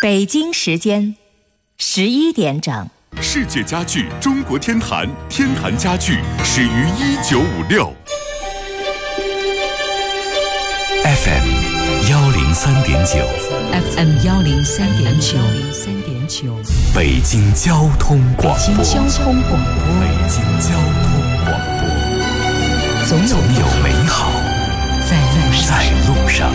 北京时间11点整。 世界家具中国天坛，天坛家具始于1956。 FM 103.9 FM 103.9 北京交通广播。 北京交通广播。 北京交通广播。总有美好在路上。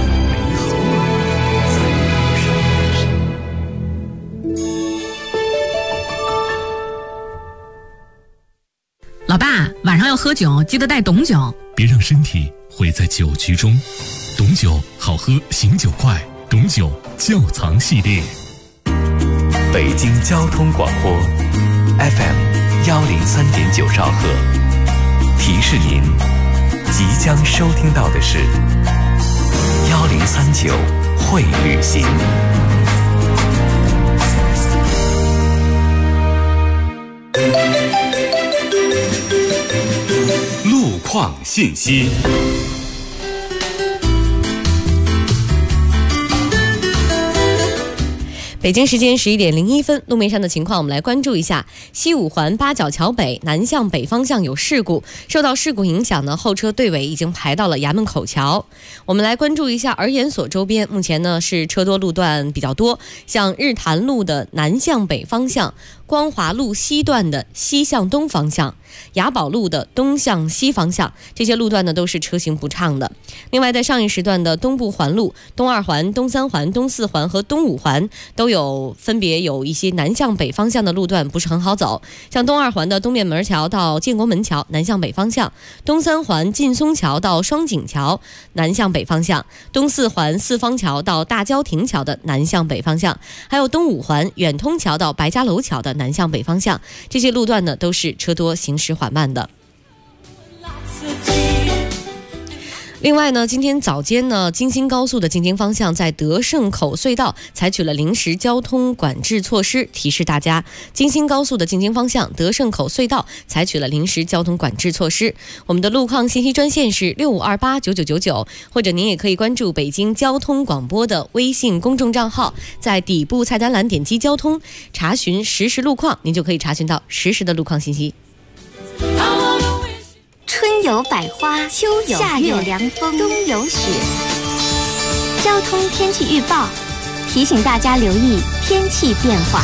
老爸，晚上要喝酒，记得带董酒。 别让身体毁在酒局中。董酒好喝，醒酒快。董酒窖藏系列。 北京交通广播 FM 103.9兆赫，提示您即将收听到的是1039会旅行。 路况信息。 北京时间11点01分，路面上的情况我们来关注一下。西五环八角桥北南向北方向有事故，受到事故影响呢，后车队尾已经排到了衙门口桥。我们来关注一下儿研所周边，目前呢是车多路段比较多，像日坛路的南向北方向，光华路西段的西向东方向，雅宝路的东向西方向，这些路段呢都是车行不畅的。另外在上一时段的东部环路、东二环、东三环、东四环和东五环都分别有一些南向北方向的路段不是很好走，像东二环的东面门桥到建国门桥南向北方向，东三环劲松桥到双井桥南向北方向，东四环四方桥到大郊亭桥的南向北方向，还有东五环远通桥到白家楼桥的南向北方向，这些路段呢都是车多行驶缓慢的。另外呢，今天早间呢，京新高速的进京方向在德胜口隧道采取了临时交通管制措施，提示大家，京新高速的进京方向德胜口隧道采取了临时交通管制措施。我们的路况信息专线是65289999，或者您也可以关注北京交通广播的微信公众账号，在底部菜单栏点击交通，查询实时路况，您就可以查询到实时的路况信息。 春有百花，秋有夏有凉风，冬有雪。交通天气预报提醒大家留意天气变化。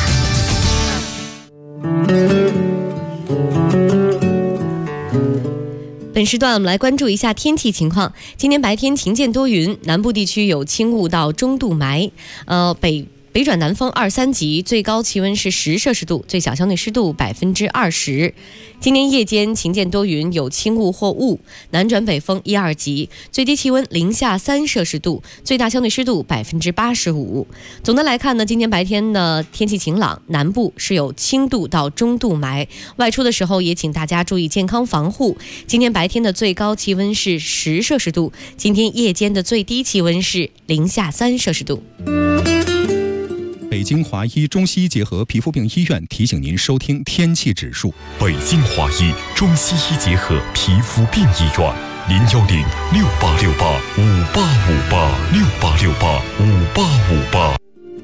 本时段我们来关注一下天气情况。今天白天晴间多云，南部地区有轻雾到中度霾，北转南风2、3级，最高气温是10摄氏度，最小相对湿度20%。今天夜间晴间多云，有轻雾或雾，南转北风1、2级，最低气温零下3摄氏度，最大相对湿度85%。总的来看呢，今天白天呢天气晴朗，南部是有轻度到中度霾，外出的时候也请大家注意健康防护。今天白天的最高气温是10摄氏度，今天夜间的最低气温是零下3摄氏度。 北京华医中西医结合皮肤病医院提醒您收听天气指数。 北京华医中西医结合皮肤病医院，0106868585868686858。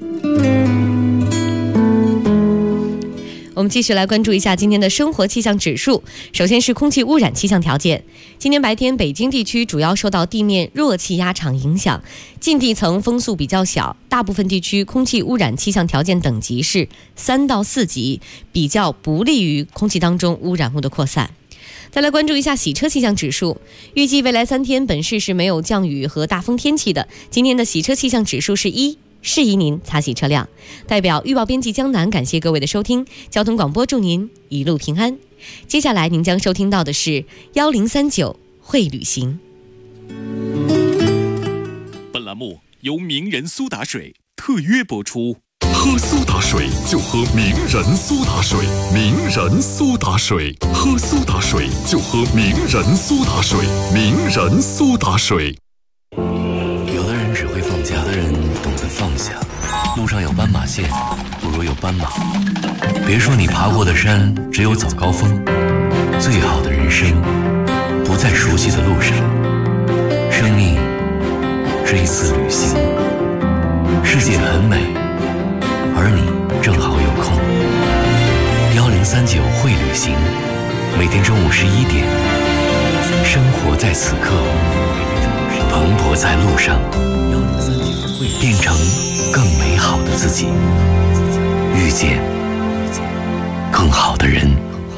我们继续来关注一下今天的生活气象指数。首先是空气污染气象条件。今天白天北京地区主要受到地面弱气压场影响，近地层风速比较小，大部分地区空气污染气象条件等级是3到4级，比较不利于空气当中污染物的扩散。再来关注一下洗车气象指数。预计未来3天本市是没有降雨和大风天气的，今天的洗车气象指数是1，适宜您擦洗车辆。代表预报编辑江南感谢各位的收听，交通广播祝您一路平安。接下来您将收听到的是1039会旅行。 本栏目由名人苏打水特约播出。喝苏打水就喝名人苏打水，名人苏打水，喝苏打水就喝名人苏打水，名人苏打水。 有的人只会放假，有的人懂得放下。路上有斑马线，不如有斑马。别说你爬过的山只有早高峰，最好的人生不在熟悉的路上。生命是一次旅行，世界很美， 而你正好有空。1039会旅行，每天中午11点，生活在此刻，蓬勃在路上，变成更美好的自己，遇见更好的人。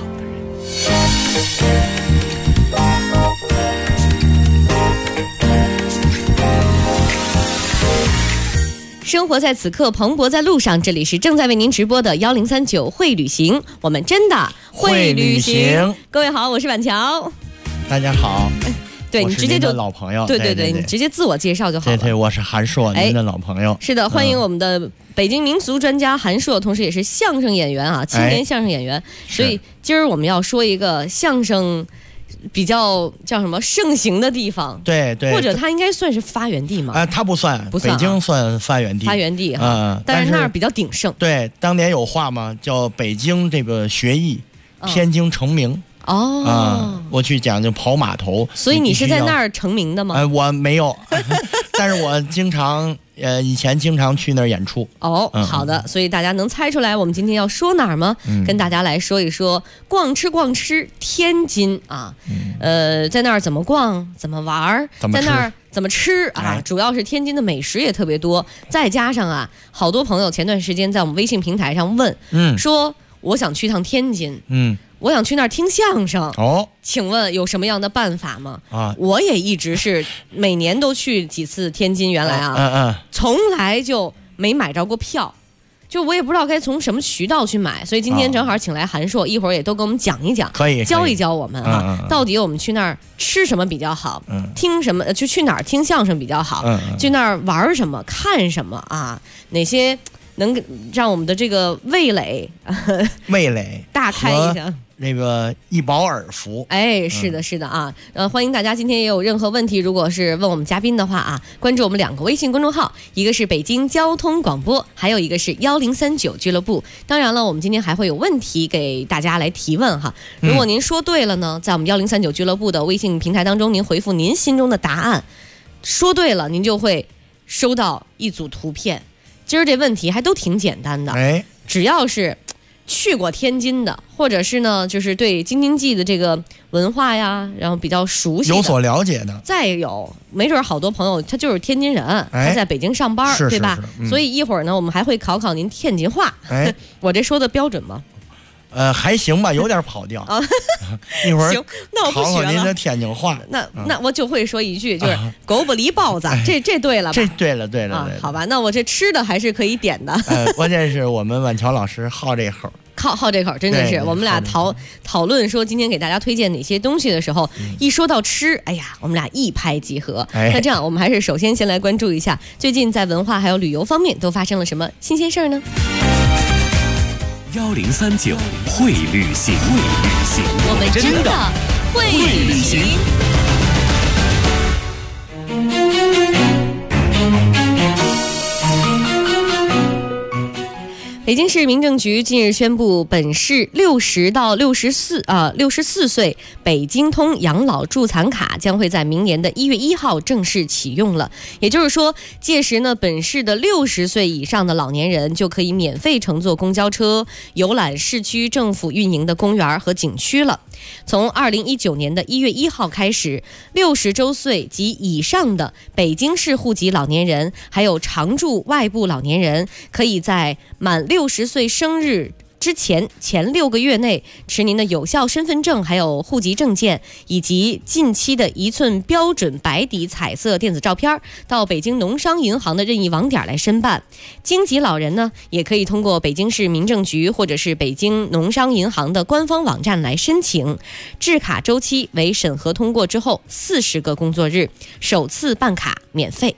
生活在此刻，蓬勃在路上。这里是正在为您直播的1039会旅行，我们真的会旅行。各位好，我是板桥。 大家好。 对，你直接就老朋友。 对，你直接自我介绍就好了。 对，我是韩硕，您的老朋友。 是的，欢迎我们的北京民俗专家韩硕，同时也是相声演员啊，青年相声演员。所以今儿我们要说一个相声比较叫什么盛行的地方， 对， 或者它应该算是发源地吗？ 它不算，北京算发源地， 但是那儿比较鼎盛。 对，当年有话嘛，叫北京这个学艺，天津成名。我去讲究跑码头。 所以你是在那儿成名的吗？ 我没有，但是我经常以前经常去那儿演出。 好的，所以大家能猜出来我们今天要说哪儿吗？跟大家来说一说逛吃天津啊。在那儿怎么逛，怎么玩，在那儿怎么吃啊？主要是天津的美食也特别多，再加上啊，好多朋友前段时间在我们微信平台上问，说我想去趟天津，我想去那儿听相声。请问有什么样的办法吗？我也一直是每年都去几次天津，原来从来就没买着过票，就我也不知道该从什么渠道去买，所以今天正好请来韩硕，一会儿也都给我们讲一讲，教一教我们到底我们去那儿吃什么比较好，听什么去哪儿听相声比较好，去那儿玩什么看什么啊，哪些能让我们的这个味蕾大开一下， 那个一饱耳福。 是的啊。欢迎大家今天也有任何问题，如果是问我们嘉宾的话啊，关注我们2个微信公众号，一个是北京交通广播，还有一个是1039俱乐部。当然了，我们今天还会有问题给大家来提问哈。如果您说对了呢，在我们1039俱乐部的微信平台当中，您回复您心中的答案，说对了，您就会收到一组图片。今儿这问题还都挺简单的，只要是去过天津的，或者是呢，就是对京津冀的这个文化呀，然后比较熟悉的， 有所了解的。 再有，没准好多朋友他就是天津人，他在北京上班，对吧？所以一会儿呢，我们还会考考您天津话。我这说的标准吗？ 还行吧，有点跑调。一会儿行，那我不学了。 考考您的天津话。 那我就会说一句，就是狗不理包子，这对了吧？ 这对了。 好吧，那我这吃的还是可以点的。 关键是我们婉乔老师好这口。 好这口，真的是我们俩讨论说今天给大家推荐哪些东西的时候，一说到吃，哎呀，我们俩一拍即合。那这样，我们还是首先先来关注一下最近在文化还有旅游方面都发生了什么新鲜事儿呢 ？1039会旅行， 我们真的会旅行。北京市民政局近日宣布，本市60到64岁北京通养老助残卡将会在明年的1月1号正式启用了。也就是说，届时呢，本市的60岁以上的老年人就可以免费乘坐公交车，游览市区政府运营的公园和景区了。从2019年的1月1号开始，60周岁及以上的北京市户籍老年人，还有常住外部老年人，可以在满60岁生日之前6个月内持您的有效身份证还有户籍证件以及近期的1寸标准白底彩色电子照片，到北京农商银行的任意网点来申办。京籍老人呢，也可以通过北京市民政局或者是北京农商银行的官方网站来申请。制卡周期为审核通过之后40个工作日，首次办卡免费。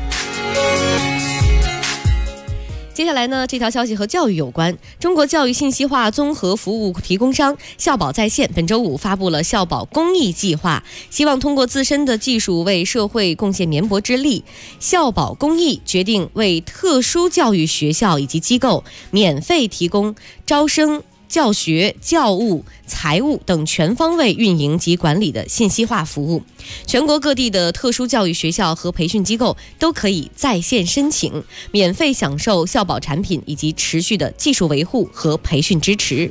接下来呢，这条消息和教育有关。中国教育信息化综合服务提供商校保在线本周5发布了校保公益计划，希望通过自身的技术为社会贡献绵薄之力。校保公益决定为特殊教育学校以及机构免费提供招生教学、教务、财务等全方位运营及管理的信息化服务。全国各地的特殊教育学校和培训机构都可以在线申请，免费享受校保产品以及持续的技术维护和培训支持。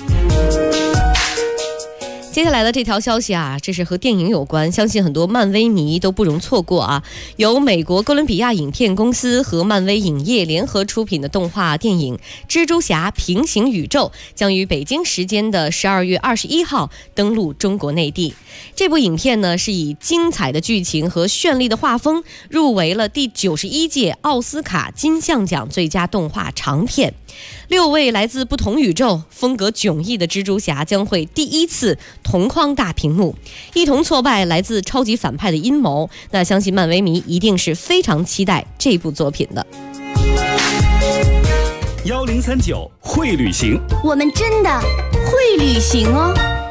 接下来的这条消息啊，这是和电影有关，相信很多漫威迷都不容错过啊。由美国哥伦比亚影片公司和漫威影业联合出品的动画电影《蜘蛛侠：平行宇宙》将于北京时间的12月21号登陆中国内地。这部影片呢，是以精彩的剧情和绚丽的画风入围了第91届奥斯卡金像奖最佳动画长片。6位来自不同宇宙、风格迥异的蜘蛛侠将会第一次同框大屏幕，一同挫败来自超级反派的阴谋。那相信漫威迷一定是非常期待这部作品的。 1039会旅行， 我们真的会旅行哦。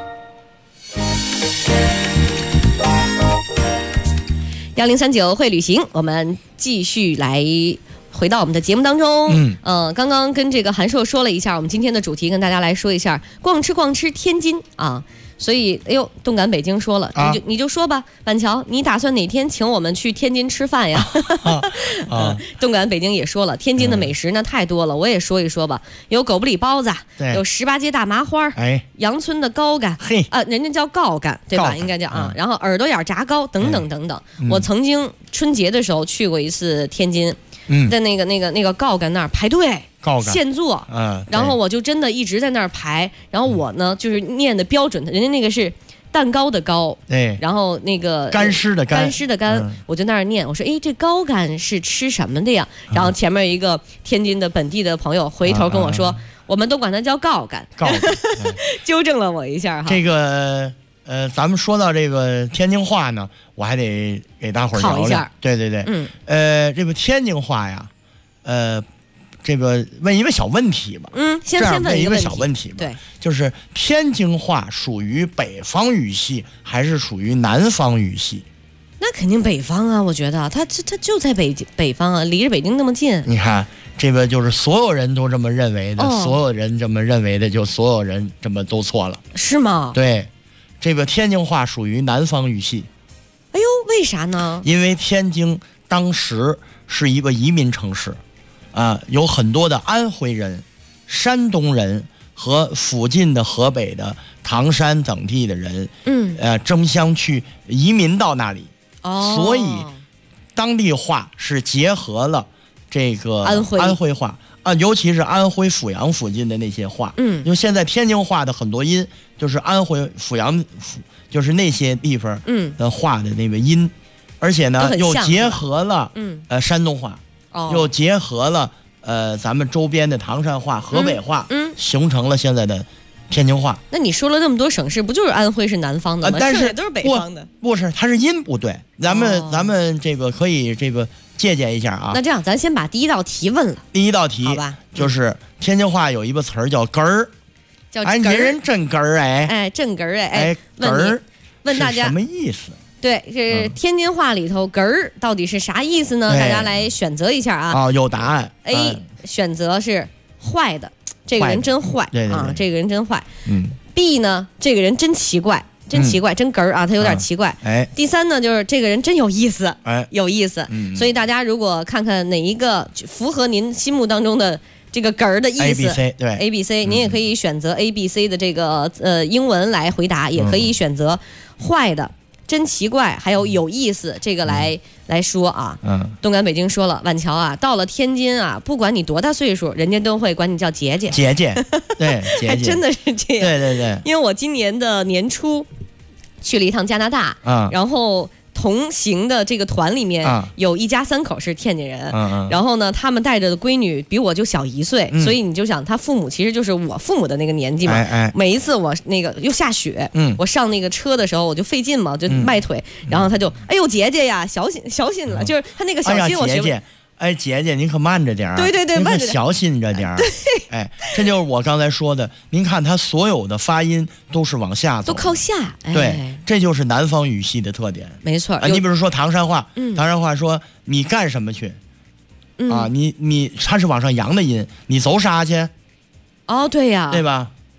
1039会旅行，我们继续来回到我们的节目当中。刚刚跟这个韩硕说了一下我们今天的主题，跟大家来说一下逛吃天津啊。所以动感北京说了，你就说吧，板桥，你打算哪天请我们去天津吃饭呀？动感北京也说了，天津的美食呢太多了，我也说一说吧。有狗不理包子，有18街大麻花，杨村的高干，人家叫高干对吧？应该叫啊。然后耳朵眼炸糕等等等等。我曾经春节的时候去过一次天津。在那个高干那儿排队，现做，然后我就真的一直在那儿排，然后我呢就是念的标准的，人家那个是蛋糕的糕，对，然后那个干湿的干，我就那儿念，我说这高干是吃什么的呀？然后前面一个天津的本地的朋友回头跟我说，我们都管它叫高干，纠正了我一下哈。 这个咱们说到这个天津话呢，我还得给大伙儿聊聊。对，这个天津话呀，这个问一个小问题吧。 先问一个小问题吧。 对， 就是天津话属于北方语系还是属于南方语系？ 那肯定北方啊，我觉得它就在北方啊，离着北京那么近。 你看，这个就是所有人都这么认为的，所有人这么认为的，就所有人这么都错了， 是吗？ 对。这个天津话属于南方语系。 哎呦，为啥呢？ 因为天津当时是一个移民城市，有很多的安徽人、山东人和附近的河北的唐山等地的人，争相去移民到那里，所以当地话是结合了这个安徽话。尤其是安徽阜阳附近的那些话，因为现在天津话的很多音就是安徽阜阳，就是那些地方的话的那个音，而且呢又结合了山东话，又结合了咱们周边的唐山话、河北话，形成了现在的天津话。 那你说了那么多省市，不就是安徽是南方的吗？ 但是都是北方的， 不是，它是音不对。咱们这个可以这个借鉴一下啊。 那这样，咱先把第一道题问了。 第一道题， 好吧， 就是天津话有一个词儿叫哏儿，你这人真哏儿真哏儿哏儿问大家什么意思？ 对，这天津话里头哏儿到底是啥意思呢？大家来选择一下啊。 有答案。 A 选择是坏的，这个人真坏啊，这个人真坏。B 呢，这个人真奇怪。真奇怪，真哏儿啊，他有点奇怪。第三呢，就是这个人真有意思，有意思。所以大家如果看看哪一个符合您心目当中的这个哏儿的意思 ，A、B、C， 对 ，A、B、C， 您也可以选择 A、B、C 的这个英文来回答，也可以选择坏的、真奇怪，还有意思这个来说啊。动感北京说了，晚桥啊，到了天津啊，不管你多大岁数，人家都会管你叫姐姐。 姐姐，对，姐姐， 还真的是这样。 对。 因为我今年的年初去了一趟加拿大，然后同行的这个团里面有一家3口是天津人，然后呢，他们带着的闺女比我就小1岁，所以你就想他父母其实就是我父母的那个年纪嘛。每一次我那个又下雪，我上那个车的时候我就费劲嘛，就迈腿，然后他就哎呦姐姐呀，小心了，就是他那个小心我学会。 姐姐，您可慢着点儿。 对， 慢着，小心着点儿。这就是我刚才说的。您看，他所有的发音都是往下走， 都靠下。 对，这就是南方语系的特点。 没错。 你比如说唐山话，唐山话说你干什么去？你它是往上扬的音，你走啥去？ 对呀， 对吧？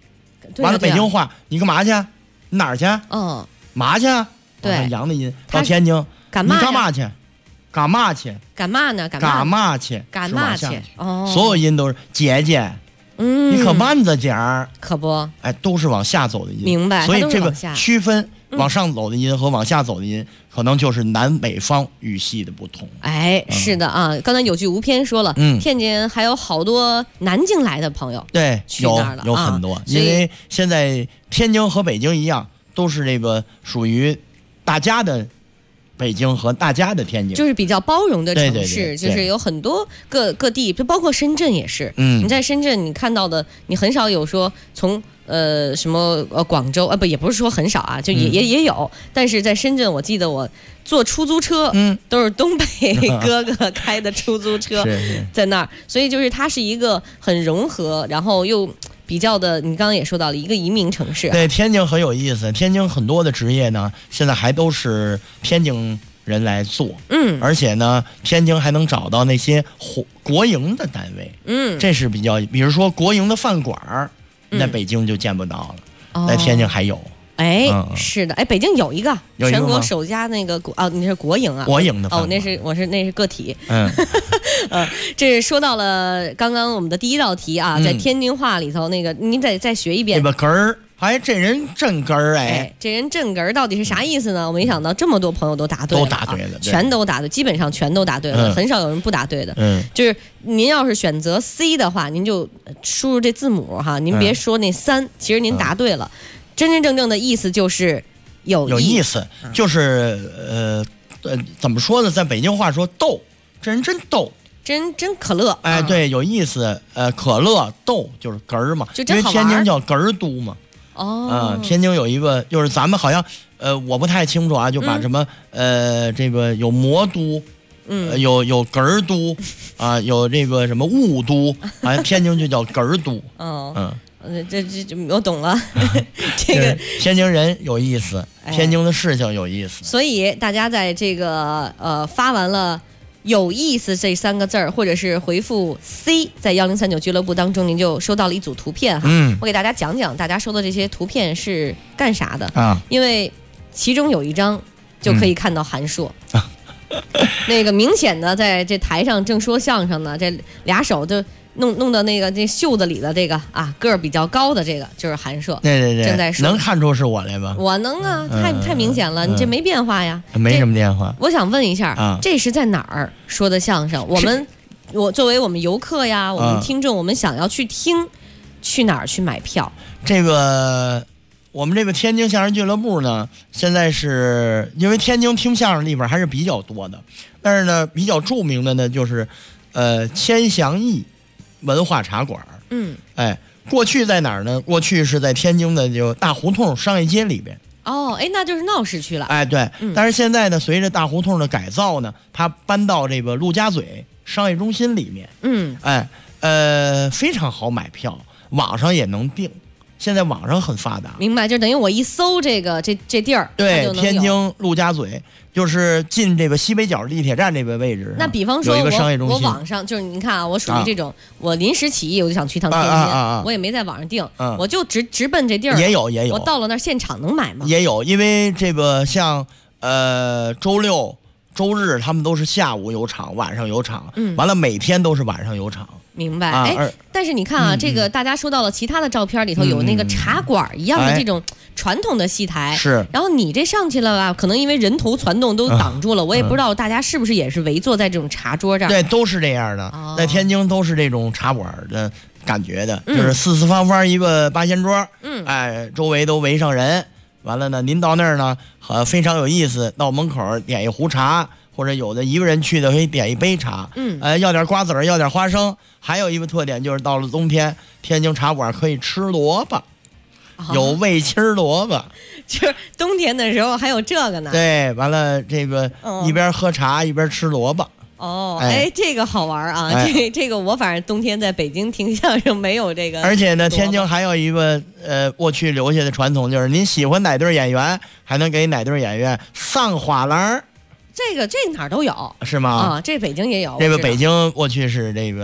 完了北京话，你干嘛去？你哪儿去？嘛去？ 对， 阳的音到天津， 干嘛？ 你干嘛去？干嘛去？ 干嘛呢？ 干嘛去？ 干嘛去？ 所有音都是姐姐。你可慢着点儿， 可不， 哎，都是往下走的音， 明白？ 所以这个区分往上走的音和往下走的音，可能就是南北方语系的不同。 哎，是的啊，刚才有句无偏说了，天津还有好多南京来的朋友， 对，有很多，因为现在天津和北京一样，都是这个属于大家的。北京和大家的天津就是比较包容的城市， 对， 就是有很多各地，就包括深圳也是。你在深圳你看到的，你很少有说从什么广州不也不是说很少啊，就也有，但是在深圳我记得我坐出租车，都是东北哥哥开的出租车在那儿，所以就是它是一个很融合，然后又比较的，你刚刚也说到了一个移民城市。 对，天津很有意思，天津很多的职业呢，现在还都是天津人来做，而且呢，天津还能找到那些国营的单位，这是比较，比如说国营的饭馆，在北京就见不到了，在天津还有。 哎，是的，哎，北京有一个全国首家那个你是国营啊？ 国营的那是个体。这说到了刚刚我们的第一道题啊，在天津话里头那个，您再学一遍。 这个根儿，哎，这人真根儿哎， 这人真根儿到底是啥意思呢？我没想到这么多朋友都答对了， 都答对了， 全都答对，基本上全都答对了，很少有人不答对的。就是您要是选择 C 的话，您就输入这字母哈，您别说那3，其实您答对了。真真正正的意思就是有意思，就是怎么说呢？在北京话说逗，这人真逗， 真可乐。 哎，对，有意思。可乐逗就是哏儿嘛，因为天津叫哏儿都嘛。天津有一个，就是咱们好像我不太清楚啊，就把什么这个有魔都，有哏儿都啊，有这个什么雾都，好像天津就叫哏儿都。 这我懂了，这个天津人有意思，天津的事情有意思， 所以大家在这个发完了有意思这3个字儿，或者是回复 C， 在1039俱乐部当中，您就收到了一组图片哈。我给大家讲讲大家收的这些图片是干啥的啊？因为其中有一张就可以看到韩硕。那个明显的在这台上正说相声呢，这俩手就弄到那个这袖子里的这个啊，个儿比较高的这个就是韩硕。 对， 正在说， 能看出是我来吧？ 我能啊，太明显了，你这没变化呀？ 没什么变化。 我想问一下，这是在哪儿说的相声？我作为我们游客呀，我们听众，我们想要去听，去哪儿去买票？ 这个我们这个天津相声俱乐部呢，现在是因为天津听相声的地方还是比较多的，但是呢，比较著名的呢就是千祥义文化茶馆。过去在哪儿呢？过去是在天津的就大胡同商业街里边。 那就是闹市区了。 对。但是现在呢，随着大胡同的改造呢，它搬到这个陆家嘴商业中心里面。非常好买票，网上也能订。现在网上很发达， 明白？就等于我一搜这地儿， 对，天津陆家嘴就是进这个西北角地铁站这个位置。 那比方说有一个商业中心， 我网上就是你看啊，我属于这种，我临时起意我就想去趟天津，我也没在网上订，我就直奔这地儿。 也有， 我到了那儿现场能买吗？ 也有，因为这个像周六周日他们都是下午有场，晚上有场，完了每天都是晚上有场。 明白。但是你看啊，这个大家说到了其他的照片里头有那个茶馆一样的这种传统的戏台， 是。 然后你这上去了吧，可能因为人头攒动都挡住了，我也不知道大家是不是也是围坐在这种茶桌这儿。 对，都是这样的，在天津都是这种茶馆的感觉的，就是四方方一个八仙桌，周围都围上人，完了呢，您到那儿呢，非常有意思，到门口点一壶茶。或者有的一个人去的可以点一杯茶，要点瓜子儿，要点花生。还有一个特点就是到了冬天，天津茶馆可以吃萝卜，有味青萝卜， 就是冬天的时候还有这个呢。 对，完了这个一边喝茶一边吃萝卜。 这个好玩啊！这个我反正冬天在北京听相声没有这个。 而且呢，天津还有一个过去留下的传统，就是您喜欢哪对演员，还能给哪对演员上花篮。 这哪儿都有， 是吗？ 这北京也有。 这个北京过去是这个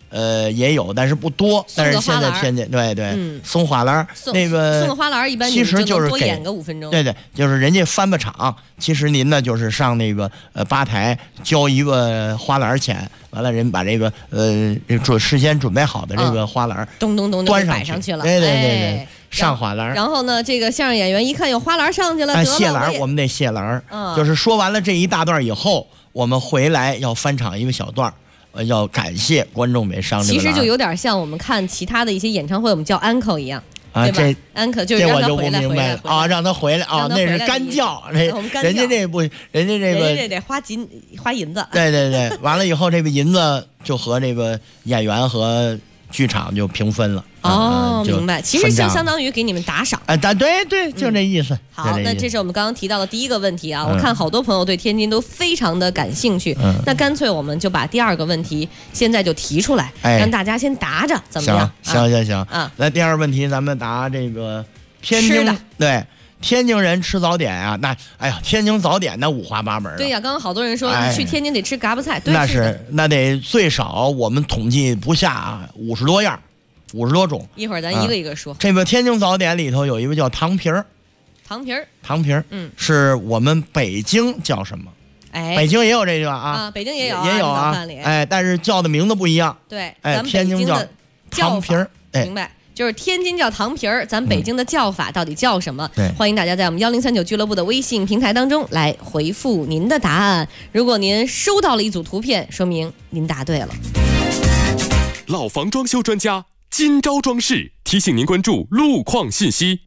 也有，但是不多。但是现在天津送花篮，那个送个花篮，一般其实就是多演个5分钟。 对，就是人家翻吧场，其实您呢就是上那个吧台交一个花篮钱，完了人把这个事先准备好的这个花篮咚咚咚端摆上去了。 对。上花篮， 然后呢，这个相声演员一看有花篮上去了， 谢篮我们得谢篮，就是说完了这一大段以后，我们回来要翻场一个小段。要感谢观众没上这个篮， 其实就有点像我们看其他的一些演唱会，我们叫 uncle 一样啊。 这 uncle 就是让他回来， 让他回来啊，那是干叫。人家这不，人家这得花银子。 对，完了以后这个银子就和这个演员和剧场就平分了。 明白。其实相当于给你们打赏。 对，就这意思。 好，那这是我们刚刚提到的第一个问题啊。我看好多朋友对天津都非常的感兴趣。那干脆我们就把第二个问题现在就提出来，让大家先答着，怎么样？ 行啊。来，第二个问题咱们答这个天津的。对。天津人吃早点啊，天津早点那五花八门。 对呀，刚刚好多人说去天津得吃嘎巴菜， 那得最少我们统计不下50多样，50多种。 一会儿咱一个一个说。 这个天津早点里头有一个叫糖皮儿， 糖皮儿， 是我们北京叫什么？北京也有这个啊， 北京也有啊，但是叫的名字不一样。 对， 天津叫糖皮儿， 明白。就是天津叫糖皮儿，咱北京的叫法到底叫什么？欢迎大家在我们1039俱乐部的微信平台当中来回复您的答案。如果您收到了一组图片，说明您答对了。 老房装修专家金招装饰提醒您关注路况信息。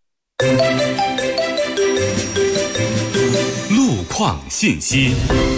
路况信息。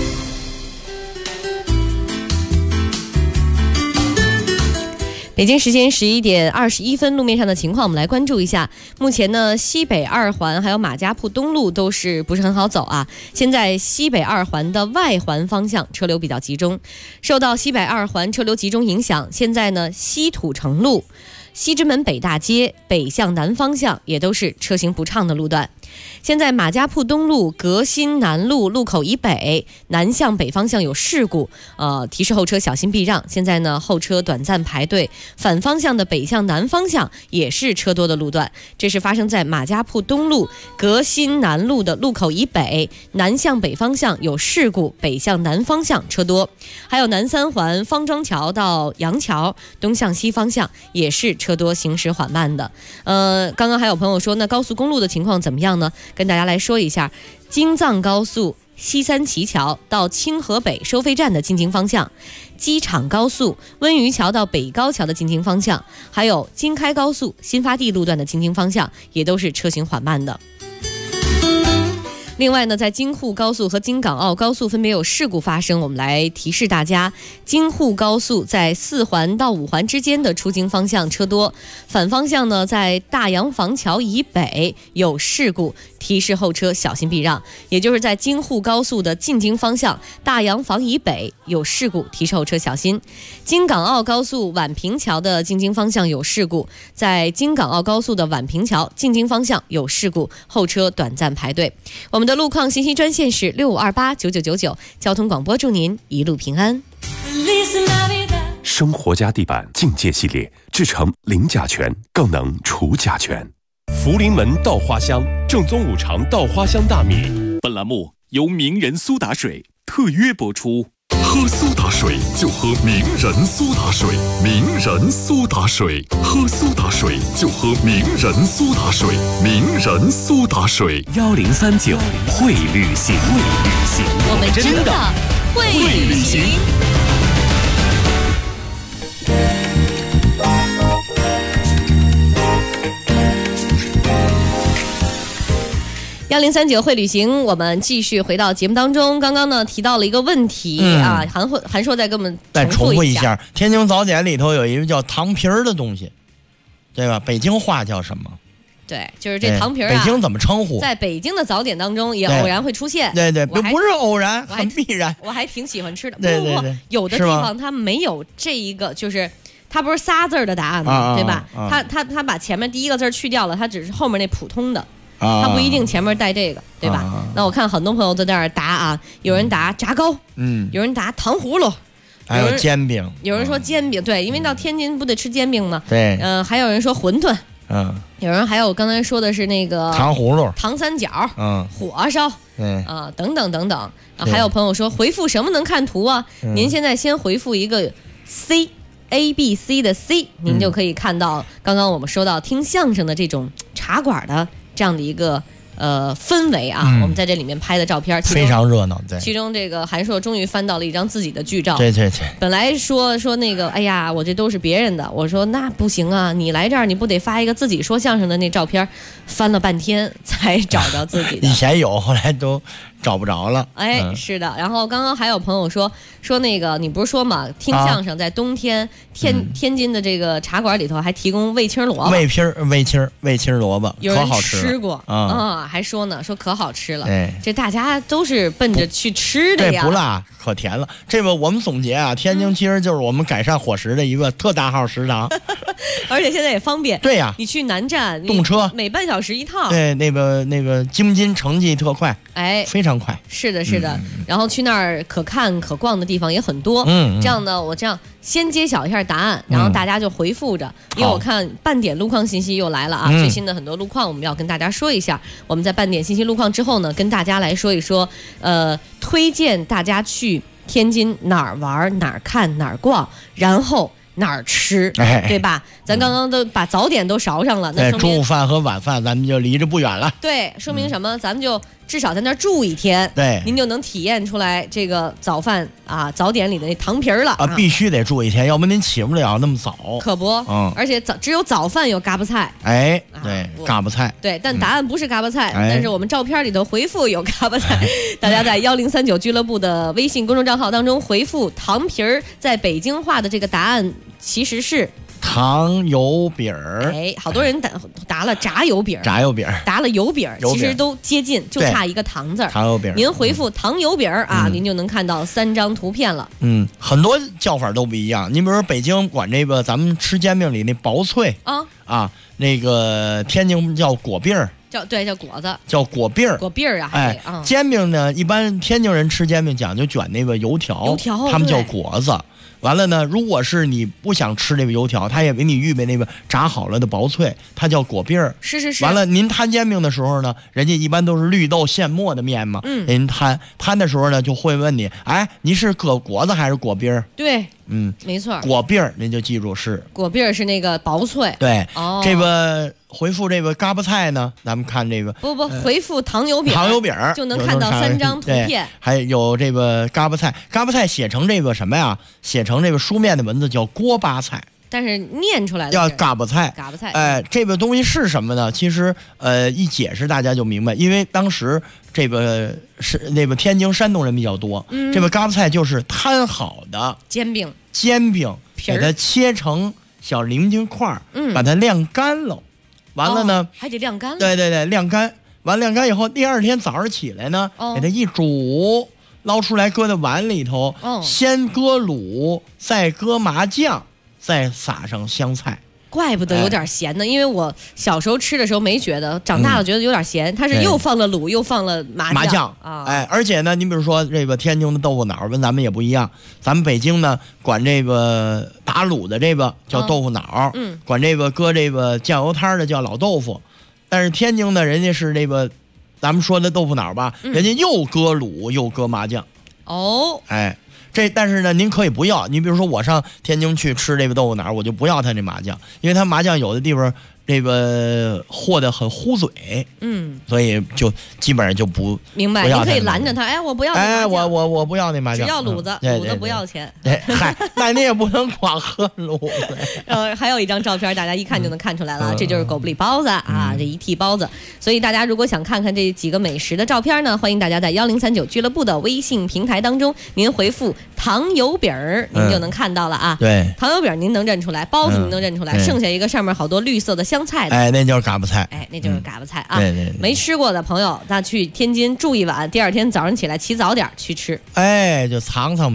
北京时间11点21分，路面上的情况我们来关注一下。目前呢，西北2环还有马家铺东路都是不是很好走啊？现在西北2环的外环方向车流比较集中，受到西北2环车流集中影响，现在呢，西土城路、西直门北大街北向南方向也都是车行不畅的路段。现在马家铺东路革新南路路口以北南向北方向有事故，提示后车小心避让。现在呢，后车短暂排队，反方向的北向南方向也是车多的路段。这是发生在马家铺东路革新南路的路口以北南向北方向有事故，北向南方向车多。还有南3环方庄桥到杨桥东向西方向也是车多，行驶缓慢的。刚刚还有朋友说，那高速公路的情况怎么样呢？跟大家来说一下，京藏高速西三旗桥到清河北收费站的进京方向，机场高速温榆桥到北高桥的进京方向，还有京开高速新发地路段的进京方向也都是车行缓慢的。另外呢，在京沪高速和京港澳高速分别有事故发生，我们来提示大家，京沪高速在4环到5环之间的出京方向车多，反方向呢在大洋坊桥以北有事故，提示后车小心避让。也就是在京沪高速的进京方向大洋坊以北有事故，提示后车小心。京港澳高速宛平桥的进京方向有事故，在京港澳高速的宛平桥进京方向有事故，后车短暂排队。我们的路况信息专线是65289999，交通广播祝您一路平安。 生活家地板境界系列制成零甲醛，更能除甲醛。福临门稻花香正宗5常稻花香大米。本栏目由名人苏打水特约播出。喝苏打水就喝名人苏打水，名人苏打水，喝苏打水就喝名人苏打水，名人苏打水。 1039会旅行， 我们真的会旅行。1039会旅行，我们继续回到节目当中。刚刚呢提到了一个问题啊，韩硕再给我们再重复一下，天津早点里头有一个叫糖皮儿的东西，对吧？北京话叫什么？ 对，就是这糖皮儿啊。 北京怎么称呼？ 在北京的早点当中也偶然会出现。 对，不是偶然，很必然。 我还挺喜欢吃的。 对， 有的地方它没有这一个，就是它不是仨字的答案吗？对吧？他把前面第一个字去掉了，它只是后面那普通的。它不一定前面带这个，对吧？那我看很多朋友在那儿答啊，有人答炸糕，有人答糖葫芦， 还有煎饼。 有人说煎饼，对，因为到天津不得吃煎饼吗？ 对， 还有人说馄饨，有人还有刚才说的是那个糖葫芦、 糖三角，火烧，等等等等。还有朋友说回复什么能看图啊？您现在先回复一个 C。A B C 的 C， 您就可以看到刚刚我们说到听相声的这种茶馆的这样的一个氛围啊，我们在这里面拍的照片非常热闹。对， 其中这个韩硕终于翻到了一张自己的剧照。 对， 本来说那个，哎呀，我这都是别人的，我说那不行啊，你来这儿你不得发一个自己说相声的那照片，翻了半天才找着自己的。 以前有，后来都找不着了。 是的。然后刚刚还有朋友说那个，你不是说嘛，听相声在冬天天津的这个茶馆里头还提供味青萝卜，味青萝卜， 有人可好吃过还说呢，说可好吃了。这大家都是奔着去吃的呀。 这不辣可甜了。这个我们总结啊，天津其实就是我们改善伙食的一个特大号食堂， 而且现在也方便。 对呀， 你去南站动车每半小时一趟。 对，那个京津成绩特快，非常快。 是的。然后去那儿可看可逛的地方也很多。这样呢，我这样先揭晓一下答案，然后大家就回复着。因为我看半点路况信息又来了啊，最新的很多路况我们要跟大家说一下。我们在半点信息路况之后呢，跟大家来说一说，推荐大家去天津哪儿玩、哪儿看、哪儿逛，然后哪儿吃，对吧？咱刚刚都把早点都勺上了，那说明中午饭和晚饭咱们就离着不远了。 对，说明什么？咱们就至少在那儿住一天， 对， 您就能体验出来这个早饭啊，早点里的那糖皮儿了啊，必须得住一天，要不您起不了那么早。 可不，而且只有早饭有嘎巴菜， 对，嘎巴菜， 对，但答案不是嘎巴菜，但是我们照片里头回复有嘎巴菜，大家在1039俱乐部的微信公众账号当中回复糖皮儿，在北京话的这个答案其实是糖油饼儿。 好多人答了炸油饼，答了油饼，其实都接近，就差一个糖字。 糖油饼， 您回复糖油饼啊，您就能看到3张图片了。 很多叫法都不一样。你比如说北京管这个咱们吃煎饼里那薄脆那个天津叫果篦儿。 叫果子， 叫果篦儿， 果篦儿啊， 煎饼呢，一般天津人吃煎饼讲究卷那个油条，他们叫果子。完了呢，如果是你不想吃这个油条，他也给你预备那个炸好了的薄脆，它叫果篦儿。 是。 完了，您摊煎饼的时候呢，人家一般都是绿豆现磨的面嘛。您摊的时候呢，就会问你，你是搁果子还是果篦儿？ 对，没错， 果篦儿，您就记住是果篦儿是那个薄脆。 对，这个回复这个嘎巴菜呢，咱们看这个不回复糖油饼就能看到3张图片， 还有这个嘎巴菜写成这个什么呀？写成这个书面的文字叫锅巴菜， 但是念出来的叫嘎巴菜。这个东西是什么呢？其实一解释大家就明白，因为当时这个是那个天津山东人比较多，这个嘎巴菜就是摊好的煎饼给它切成小零筋块，把它晾干了。完了呢， 还得晾干了。 对，晾干。完晾干以后，第二天早上起来呢，给它一煮，捞出来搁在碗里头，先搁卤，再搁麻酱，再撒上香菜。 怪不得有点咸呢，因为我小时候吃的时候没觉得，长大了觉得有点咸。它是又放了卤，又放了麻酱啊！ 而且呢，你比如说这个天津的豆腐脑跟咱们也不一样，咱们北京呢管这个打卤的这个叫豆腐脑，管这个搁这个酱油摊的叫老豆腐，但是天津呢，人家是这个咱们说的豆腐脑吧，人家又搁卤又搁麻酱。但是呢，您可以不要。你比如说，我上天津去吃这个豆腐脑，我就不要它这麻酱，因为它麻酱有的地方这个和的很糊嘴，所以就基本上就不明白。你可以拦着他，我不要。 我不要那麻酱， 只要卤子，卤子不要钱。 那你也不能光喝卤子。 还有一张照片，大家一看就能看出来了，这就是狗不理包子啊，这一屉包子。所以大家如果想看看这几个美食的照片呢，欢迎大家在1039俱乐部的微信平台当中，您回复糖油饼儿，您就能看到了啊。 对， 糖油饼您能认出来，包子您能认出来，剩下一个上面好多绿色的香菜的， 那就是嘎巴菜。 那就是嘎巴菜啊。 对， 没吃过的朋友，那去天津住一晚，第二天早上起来起早点去吃。 就尝尝呗。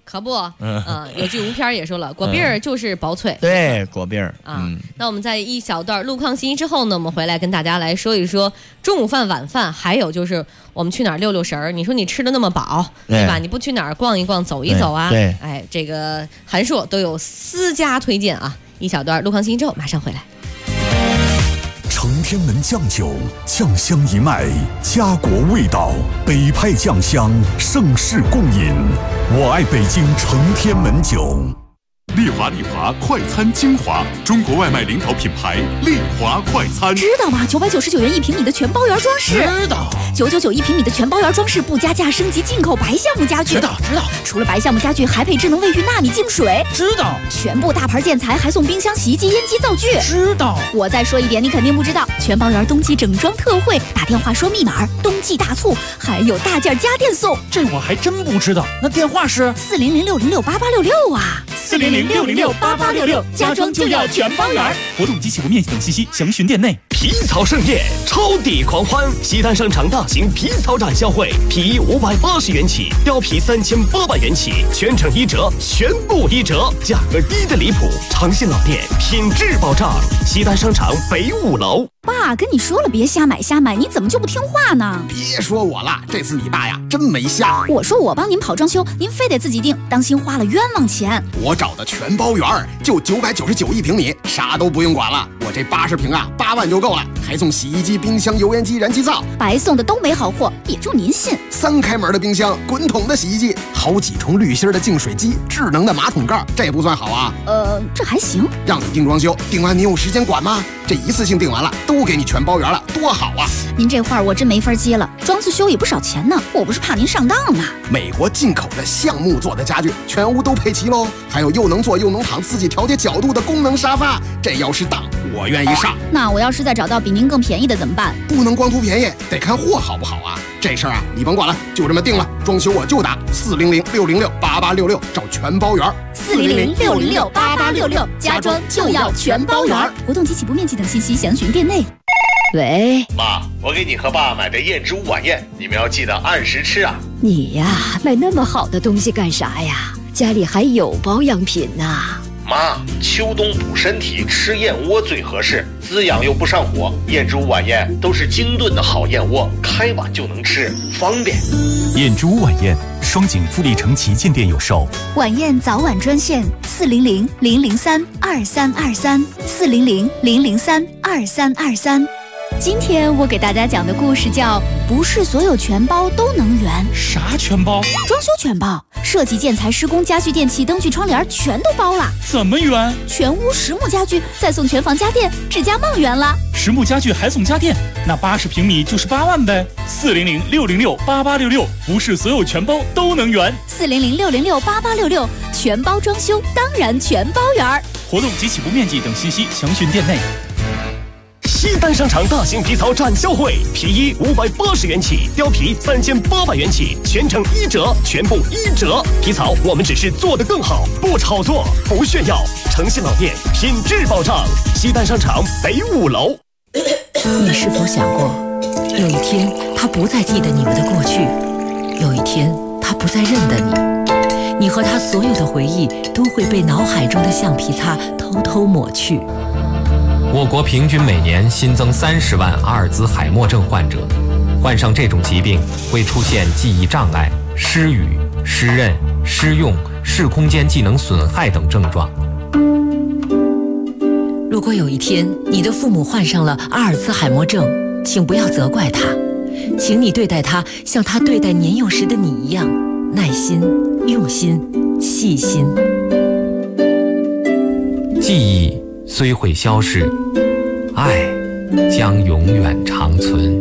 可不，有句吴片也说了，果篦儿就是薄脆。 对，果篦儿啊。那我们在一小段路况信息之后呢，我们回来跟大家来说一说中午饭、晚饭，还有就是我们去哪儿溜溜神儿。你说你吃的那么饱，对吧？你不去哪儿逛一逛、走一走啊？ 对， 哎，这个韩硕都有私家推荐啊。一小段路况信息之后，马上回来。 承天门酱酒，酱香一脉，家国味道，北派酱香，盛世共饮。我爱北京承天门酒。丽华快餐精华，中国外卖领导品牌丽华快餐， 知道吗？999元1平米的全包圆装饰， 知道。 9991平米的全包圆装饰，不加价升级进口白橡木家具， 知道。 除了白橡木家具，还配智能卫浴纳米净水， 知道。 全部大牌建材，还送冰箱、洗衣机、烟机、灶具， 知道。 我再说一遍，你肯定不知道，全包圆冬季整装特惠，打电话说密码，冬季大促，还有大件家电送。 这我还真不知道，那电话是 400-606-8866啊 ，400-606-8866，家装就要全包圆。活动及起步面积等信息详询店内。 皮草盛宴，超抵狂欢！西单商场大型皮草展销会，皮衣580元起，貂皮3800元起，全程1折，全部1折，价格低得离谱。诚信老店，品质保障。西单商场北5楼。 爸跟你说了别瞎买，你怎么就不听话呢？ 别说我了，这次你爸呀真没瞎。 我说我帮您跑装修，您非得自己定，当心花了冤枉钱。 我找的全包圆就9991平米，啥都不用管了。我这80平啊，8万就够了，还送洗衣机、冰箱、油烟机、燃气灶， 白送的都没好货，也就您信。 3开门的冰箱，滚筒的洗衣机，好几重滤芯的净水机，智能的马桶盖，这不算好啊？ 这还行。 让你定装修，定完你有时间管吗？这一次性定完了，都给你全包圆了，多好啊！ 您这话我真没法接了，装次修也不少钱呢，我不是怕您上当吗？ 美国进口的橡木做的家具，全屋都配齐喽，还有又能坐又能躺、自己调节角度的功能沙发，这要是当，我愿意上。 那我要是再找到比您更便宜的怎么办？ 不能光图便宜，得看货好不好啊！这事儿啊，你甭管了，就这么定了。装修我就打400-606-8866，找全包圆。 400-606-8866，家装就要全包圆。活动及起步面积等信息详询店内。喂， 妈，我给你和爸买的燕之屋晚宴，你们要记得按时吃啊。 你呀，买那么好的东西干啥呀？家里还有保养品呢。 妈，秋冬补身体，吃燕窝最合适，滋养又不上火。燕之屋晚宴都是精炖的好燕窝，开碗就能吃，方便。 燕之屋晚宴，双井富力城旗舰店有售。 晚宴早晚专线400-003-2323，400-003-2323。今天我给大家讲的故事叫不是所有全包都能圆。 啥全包？ 装修全包，设计、建材、施工、家具、电器、灯具、窗帘全都包了。 怎么圆？ 全屋实木家具，再送全房家电，指甲梦圆了。 实木家具还送家电，那80平米就是8万呗。400-606-8866，不是所有全包都能圆。 400-606-8866，全包装修当然全包圆。 活动及起步面积等信息详询店内。 西单商场大型皮草展销会，皮衣580元起，貂皮3800元起，全程1折，全部1折。皮草我们只是做得更好，不炒作，不炫耀。诚信老店，品质保障。西单商场北5楼。 你是否想过，有一天他不再记得你们的过去，有一天他不再认得你，你和他所有的回忆都会被脑海中的橡皮擦偷偷抹去。 我国平均每年新增30万阿尔兹海默症患者，患上这种疾病会出现记忆障碍、失语、失认、失用、视空间技能损害等症状。 如果有一天你的父母患上了阿尔兹海默症，请不要责怪他，请你对待他像他对待年幼时的你一样，耐心、用心、细心。 记忆虽会消逝，爱将永远长存。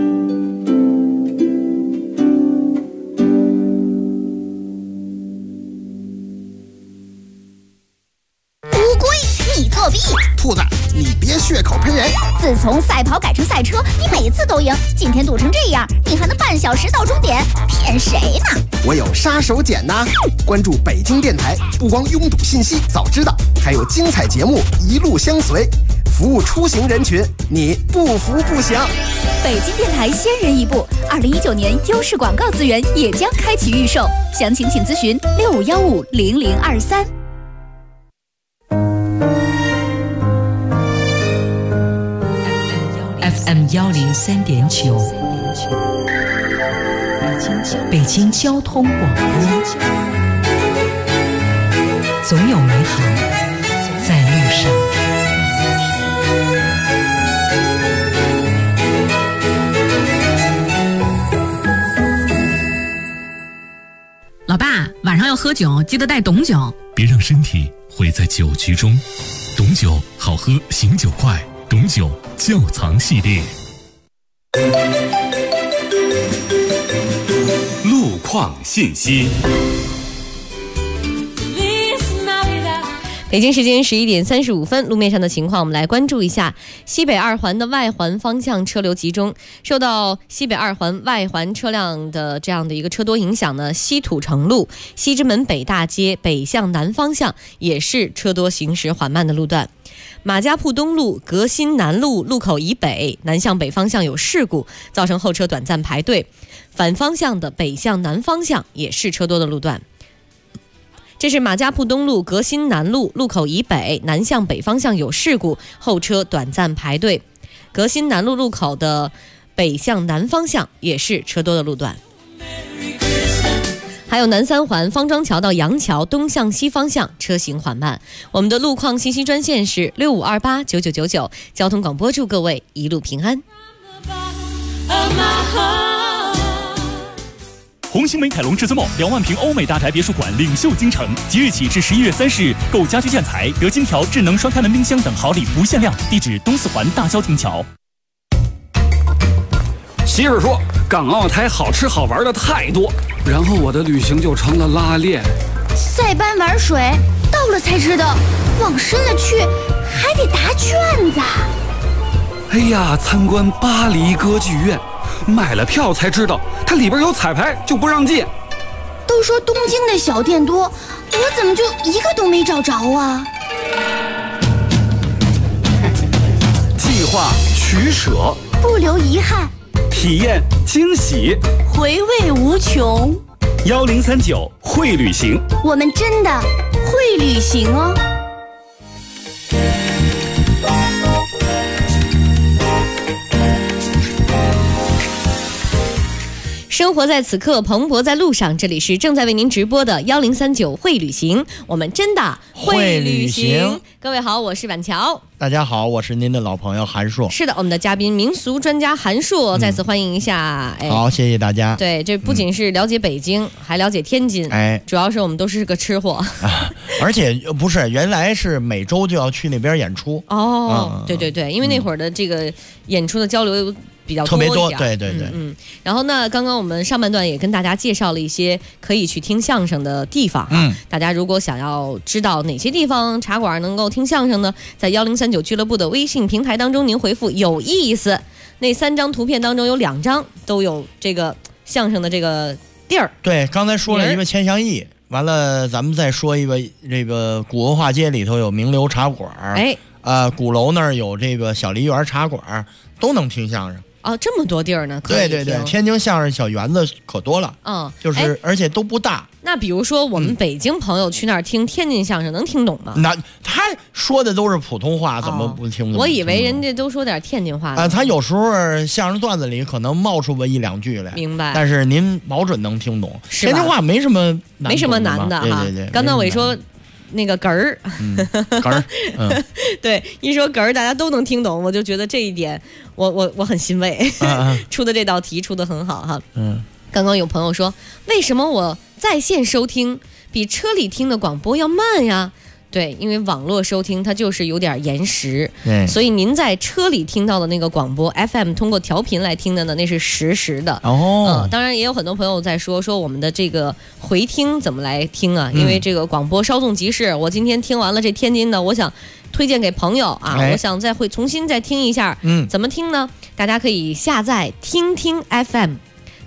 乌龟，你作弊！ 兔子，你别血口喷人！ 自从赛跑改成赛车，你每次都赢，今天赌成这样，你还能半小时到终点，骗谁呢？ 我有杀手锏呐！关注北京电台，不光拥堵信息早知道，还有精彩节目一路相随，服务出行人群，你不服不行。 北京电台先人一步，2019年优势广告资源也将开启预售，详情请咨询65150023。 FM 103.9，北京交通广播，总有美好在路上。 老爸，晚上要喝酒，记得带董酒。 别让身体毁在酒局中。董酒好喝，醒酒快。董酒窖藏系列。 路况信息。 北京时间11点35分，路面上的情况我们来关注一下。西北二环的外环方向车流集中，受到西北二环外环车辆的这样的一个车多影响呢，西土城路、西直门北大街北向南方向也是车多行驶缓慢的路段。马家铺东路、革新南路路口以北南向北方向有事故，造成后车短暂排队，反方向的北向南方向也是车多的路段。这是马家铺东路、革新南路路口以北南向北方向有事故，后车短暂排队，革新南路路口的北向南方向也是车多的路段。还有南三环方庄桥到杨桥东向西方向车行缓慢。我们的路况信息专线是65289999，交通广播祝各位一路平安。 红星美凯龙至尊梦2万平欧美大宅别墅馆领袖京城，即日起至11月30日，购家居建材得金条、智能双开门冰箱等好礼不限量。地址东四环大萧亭桥。 媳妇说港澳台好吃好玩的太多，然后我的旅行就成了拉练。 塞班玩水，到了才知道，往深了去还得答卷子。 哎呀，参观巴黎歌剧院，买了票才知道它里边有彩排，就不让进。 都说东京的小店多，我怎么就一个都没找着啊？ 计划取舍， 不留遗憾， 体验惊喜， 回味无穷。 1039会旅行， 我们真的会旅行哦。 生活在此刻，蓬勃在路上。这里是正在为您直播的1039会旅行，我们真的会旅行。各位好，我是婉乔。 大家好，我是您的老朋友韩硕。 是的，我们的嘉宾民俗专家韩硕，再次欢迎一下。 好，谢谢大家。 对，这不仅是了解北京，还了解天津。主要是我们都是个吃货。 而且不是，原来是每周就要去那边演出。 对对对，因为那会儿的这个演出的交流比较多一点， 特别多，对对对。 然后呢，刚刚我们上半段也跟大家介绍了一些可以去听相声的地方。大家如果想要知道哪些地方茶馆能够听相声呢，在1039俱乐部的微信平台当中，您回复有意思，那3张图片当中有2张都有这个相声的这个地儿。 对，刚才说了一个千祥义，完了咱们再说一个这个古文化街里头有名流茶馆，鼓楼那儿有这个小梨园茶馆，都能听相声。 这么多地儿呢？ 对对对，天津相声小园子可多了。就是而且都不大。 那比如说我们北京朋友去那儿听天津相声，能听懂吗？ 那他说的都是普通话，怎么不听懂？ 我以为人家都说点天津话他有时候相声段子里可能冒出个1-2句来， 明白？ 但是您保准能听懂。天津话没什么难的哈。 对对对， 刚才我一说那个哏儿， 哏儿， 对，一说哏儿，大家都能听懂，我就觉得这一点，我很欣慰。出的这道题出的很好哈。刚刚有朋友说，为什么我在线收听比车里听的广播要慢呀？对，因为网络收听它就是有点延时，所以您在车里听到的那个广播 FM 通过调频来听的呢，那是实时的。当然也有很多朋友在说我们的这个回听怎么来听啊？因为这个广播稍纵即逝，我今天听完了这天津的，我想推荐给朋友啊，我想重新再听一下，怎么听呢？大家可以下载听听 FM。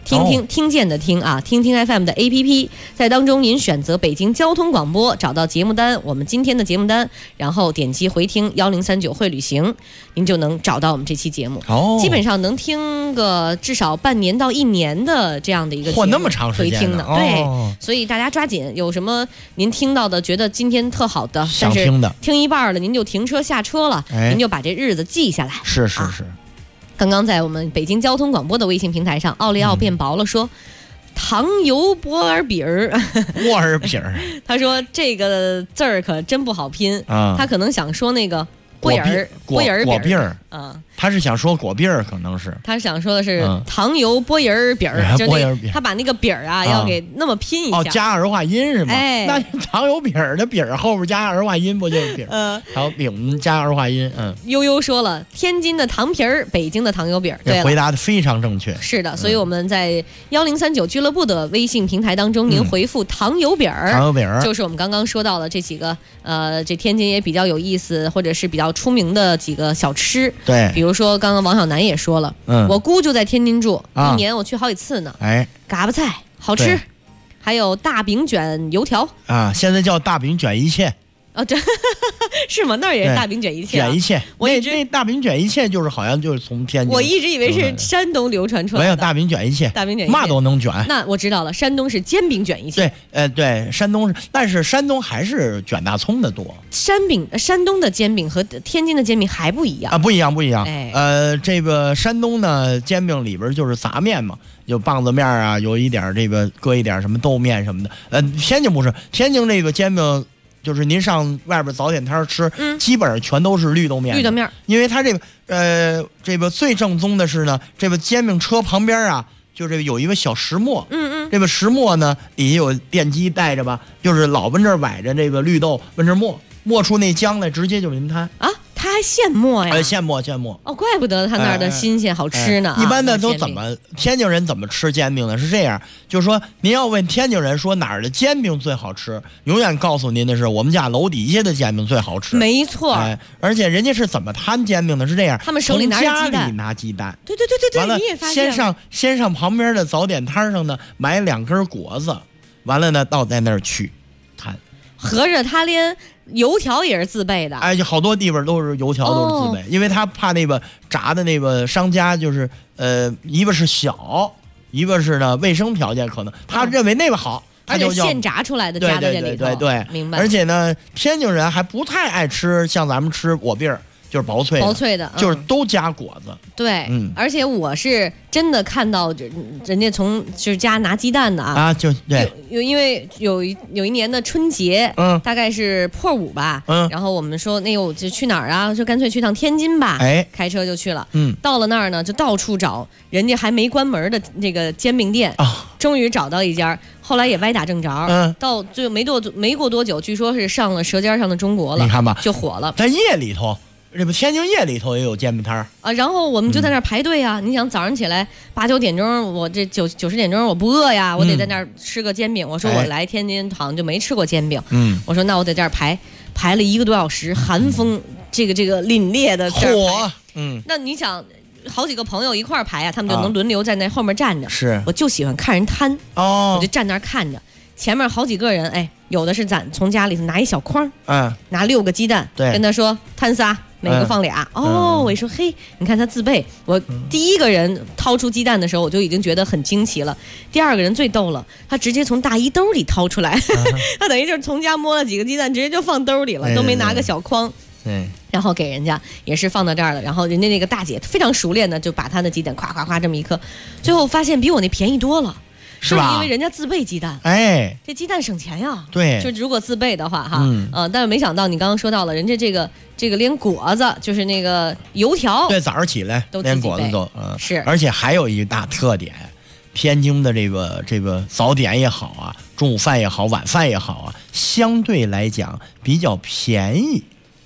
听见的听啊，听 FM 的 APP， 在当中您选择北京交通广播，找到节目单，我们今天的节目单，然后点击回听1039会旅行，您就能找到我们这期节目。基本上能听个至少半年到1年的这样的一个节目， 那么长时间回听的，对，所以大家抓紧，有什么您听到的觉得今天特好的， 想听的， 听一半了您就停车下车了，您就把这日子记下来。 是。 刚刚在我们北京交通广播的微信平台上，奥利奥变薄了说，糖油波尔比儿， 波尔比儿， 他说这个字儿可真不好拼，他可能想说那个波尔比儿啊。他是想说果篦儿，可能是他想说的是糖油波儿饼儿，他把那个饼儿啊要给那么拼一下， 加儿化音是吗？那糖油饼儿的饼儿后边加儿化音不就是饼？糖饼加儿化音。 悠悠说了，天津的糖皮儿，北京的糖油饼儿，对， 回答的非常正确。 是的，所以我们在1039俱乐部的微信平台当中，您回复糖油饼儿， 糖油饼儿就是我们刚刚说到的这几个这天津也比较有意思或者是比较出名的几个小吃， 对， 比如说刚刚王小楠也说了，我姑就在天津住，1年我去好几次呢。嘎巴菜好吃，还有大饼卷油条啊，现在叫大饼卷一切。 这是吗？那儿也是大饼卷一切， 卷一切。那大饼卷一切就是好像就是从天津， 我一直以为是山东流传出来的。 没有大饼卷一切， 大饼卷一切嘛都能卷。 那我知道了，山东是煎饼卷一切。 对，对，山东是，但是山东还是卷大葱的多。 山东的煎饼和天津的煎饼还不一样啊，不一样。这个山东呢，煎饼里边就是杂面嘛，有棒子面啊，有一点这个搁一点什么豆面什么的。天津不是，天津这个煎饼。就是您上外边早点摊吃，基本上全都是绿豆面。 绿豆面， 因为它这个最正宗的是呢，这个煎饼车旁边啊，就这个有一个小石磨，这个石磨呢里下有电机带着吧，就是老奔这儿崴着这个绿豆，奔这磨出那浆来，直接就您摊啊。他还现磨呀？ 现磨哦，怪不得他那儿的新鲜好吃呢。 一般的都天津人怎么吃煎饼呢？是这样，就是说您要问天津人说哪儿的煎饼最好吃，永远告诉您的是我们家楼底下的煎饼最好吃。 没错， 而且人家是怎么摊煎饼的？是这样， 他们手里拿家里拿鸡蛋。 对， 完了你也发现先上旁边的早点摊上呢买2根果子，完了呢到在那儿去摊。 合着他连油条也是自备的， 好多地方都是油条都是自备，因为他怕那个炸的那个商家就是一个是小，一个是呢卫生条件可能他认为那个好， 而且现炸出来的加在这里头， 对， 明白。 而且呢，天津人还不太爱吃像咱们吃果篦儿，就是薄脆的，就是都加果子。 对，而且我是真的看到人家从就是家拿鸡蛋的就对， 因为有一年的春节，大概是破5吧，然后我们说那我就去哪儿啊？就干脆去趟天津吧，开车就去了，到了那儿呢就到处找，人家还没关门的那个煎饼店终于找到一家，后来也歪打正着，到就没过多久，据说是上了《舌尖上的中国》了， 你看吧， 就火了， 在夜里头。这不天津夜里头也有煎饼摊啊，然后我们就在那儿排队啊。你想早上起来8、9点钟，我这9、10点钟我不饿呀，我得在那儿吃个煎饼。我说我来天津好像就没吃过煎饼，我说那我在这儿排了1个多小时，寒风这个凛冽的火， 那你想好几个朋友一块儿排啊，他们就能轮流在那后面站着。 是， 我就喜欢看人摊我就站那儿看着。前面好几个人，有的是咱从家里头拿一小筐，拿6个鸡蛋，跟他说摊仨。每个放俩我一说嘿，你看他自备。我第一个人掏出鸡蛋的时候，我就已经觉得很惊奇了。第二个人最逗了，他直接从大衣兜里掏出来，他等于就是从家摸了几个鸡蛋，直接就放兜里了，都没拿个小筐。然后给人家也是放到这儿了，然后人家那个大姐非常熟练的就把他的鸡蛋夸夸夸这么一颗，最后发现比我那便宜多了。 是吧？ 因为人家自备鸡蛋，这鸡蛋省钱呀。 对， 就如果自备的话，但是没想到你刚刚说到了，人家这个连果子，就是那个油条， 对，早上起来连果子都是。 而且还有一大特点，天津的这个早点也好啊，中午饭也好，晚饭也好啊，相对来讲比较便宜。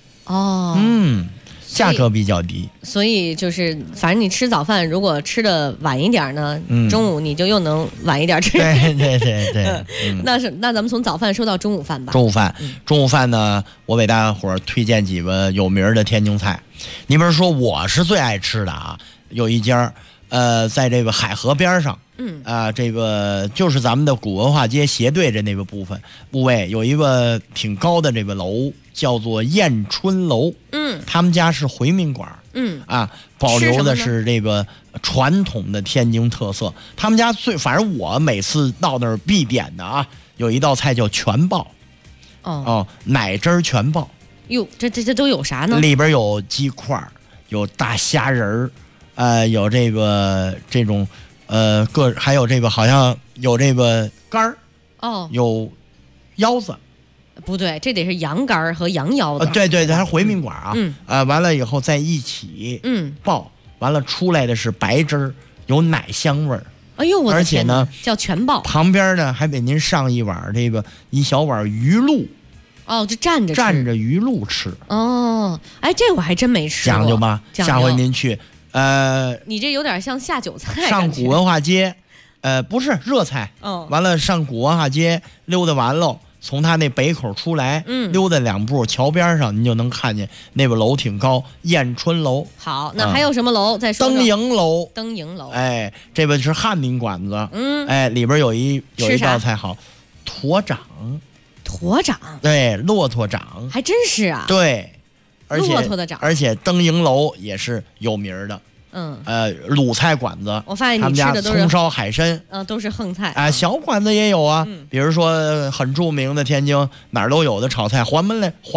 价格比较低， 所以就是反正你吃早饭，如果吃的晚一点呢，中午你就又能晚一点吃。 对。 那咱们从早饭说到中午饭吧。 中午饭呢，我给大家伙儿推荐几个有名的天津菜。你比如说，我是最爱吃的啊，有一家在这个海河边上，这个就是咱们的古文化街斜对着那个部位有一个挺高的这个楼，叫做燕春楼。他们家是回民馆。保留的是这个传统的天津特色。他们家反正我每次到那儿必点的啊，有一道菜叫全爆。奶汁全爆。 哟，这都有啥呢？ 里边有鸡块，有大虾仁儿，有这种还有这个好像有这个肝儿。有腰子。 不对，这得是羊肝和羊腰子。 对，它是回民馆啊。完了以后在一起爆，完了出来的是白汁儿，有奶香味儿。 哎呦，我的天哪！ 而且呢， 叫全爆。 旁边呢还给您上一小碗鱼露。 就蘸着鱼露吃。 这我还真没吃过。 讲究吧，下回您去。 你这有点像下酒菜。 上古文化街，不是热菜。完了上古文化街溜达完喽。从他那北口出来，溜达2步，桥边上您就能看见那个楼挺高，燕春楼。 好，那还有什么楼？再说。 灯影楼。 灯影楼。 这个是汉民馆子。里边有一道菜好，驼掌。 驼掌。 对，骆驼掌。 还真是啊。 对， 骆驼的掌。 而且灯影楼也是有名的。鲁菜馆子， 我发现你吃的都是葱烧海参， 都是横菜小馆子也有啊，比如说很著名的天津哪儿都有的炒菜，黄焖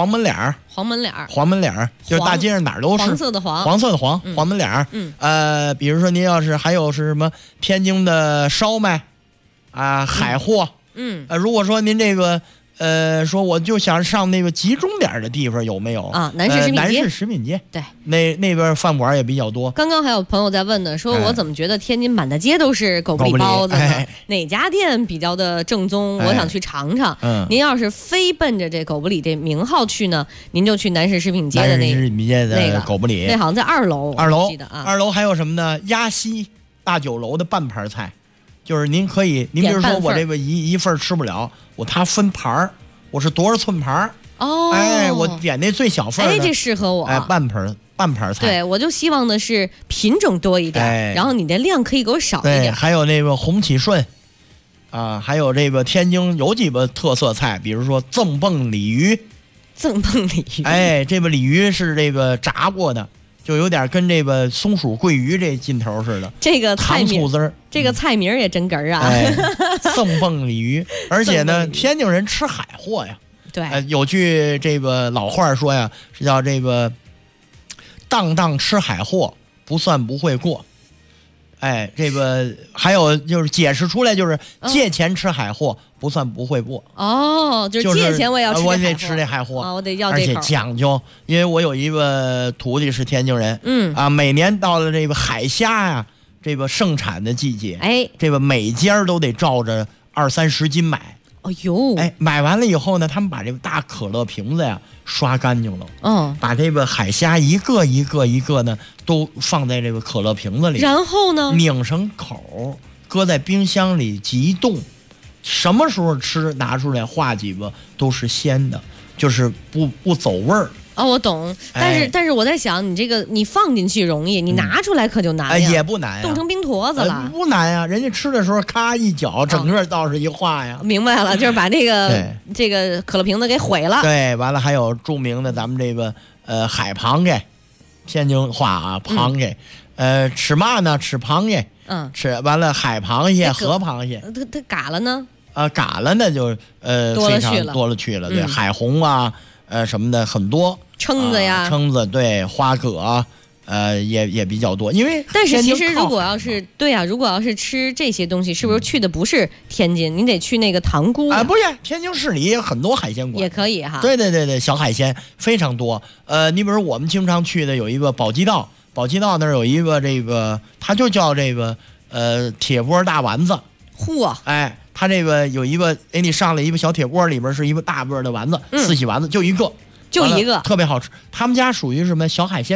脸，就是大街上哪儿都是黄色的黄， 黄焖脸。比如说您要是还有是什么天津的烧麦海货，如果说您这个说我就想上那个集中点的地方，有没有啊？南市食品街， 对， 那边饭馆也比较多。 刚刚还有朋友在问呢，说我怎么觉得天津满大街都是狗不理包子呢？哪家店比较的正宗？我想去尝尝。您要是非奔着这狗不理这名号去呢，您就去南市食品街的那个狗不理， 那好像在2楼。 2楼还有什么呢？鸭西大酒楼的半盘菜。就是您比如说我这个一份吃不了，它分盘儿，我是多少寸盘儿？我点那最小份的。 这适合我。 半盘菜。 对，我就希望的是品种多一点，然后你的量可以给我少一点。 对，还有那个红旗顺，还有这个天津有几个特色菜，比如说赠蹦鲤鱼。 赠蹦鲤鱼。 这个鲤鱼是这个炸过的。就有点跟这个松鼠桂鱼这劲头似的， 这个糖醋汁儿， 这个菜名也真哏儿啊！ 赠蹦鲤鱼，而且呢，天津人吃海货呀。 对， 有句这个老话说呀，是叫这个“当当吃海货，不算不会过”。这个还有就是解释出来，就是借钱吃海货不算不会过。 就是借钱我也要吃， 我得吃这海货我得要这口。 而且讲究，因为我有一个徒弟是天津人，每年到了这个海虾呀这个盛产的季节，这个每家都得照着20-30斤买。买完了以后呢，他们把这个大可乐瓶子呀刷干净了，把这个海虾一个一个呢都放在这个可乐瓶子里， 然后呢拧上口，搁在冰箱里急冻，什么时候吃拿出来化几个都是鲜的，就是不走味儿。 我懂，但是我在想，你这个你放进去容易，你拿出来可就难呀。 也不难呀， 冻成冰坨子了， 不难呀。人家吃的时候咔一搅，整个倒是一化呀。 明白了，就是把这个可乐瓶子给毁了。 对，完了还有著名的咱们这个海螃蟹，天津话螃蟹，吃嘛呢？吃螃蟹，吃完了海螃蟹、河螃蟹， 它嘎了呢？ 嘎了呢就非常多了去了，对，海虹啊。什么的很多， 蛏子呀， 蛏子对，花蛤，也比较多。因为但是其实如果要是如果要是吃这些东西，是不是去的不是天津？你得去那个塘沽不是天津市里也有很多海鲜馆， 也可以哈。 对，小海鲜非常多。你比如我们经常去的有一个宝鸡道那儿有一个这个，它就叫这个铁锅大丸子。它这个有一个你上来一个小铁锅，里边是一个大个的丸子，4喜丸子就一个， 特别好吃。他们家属于什么小海鲜馆，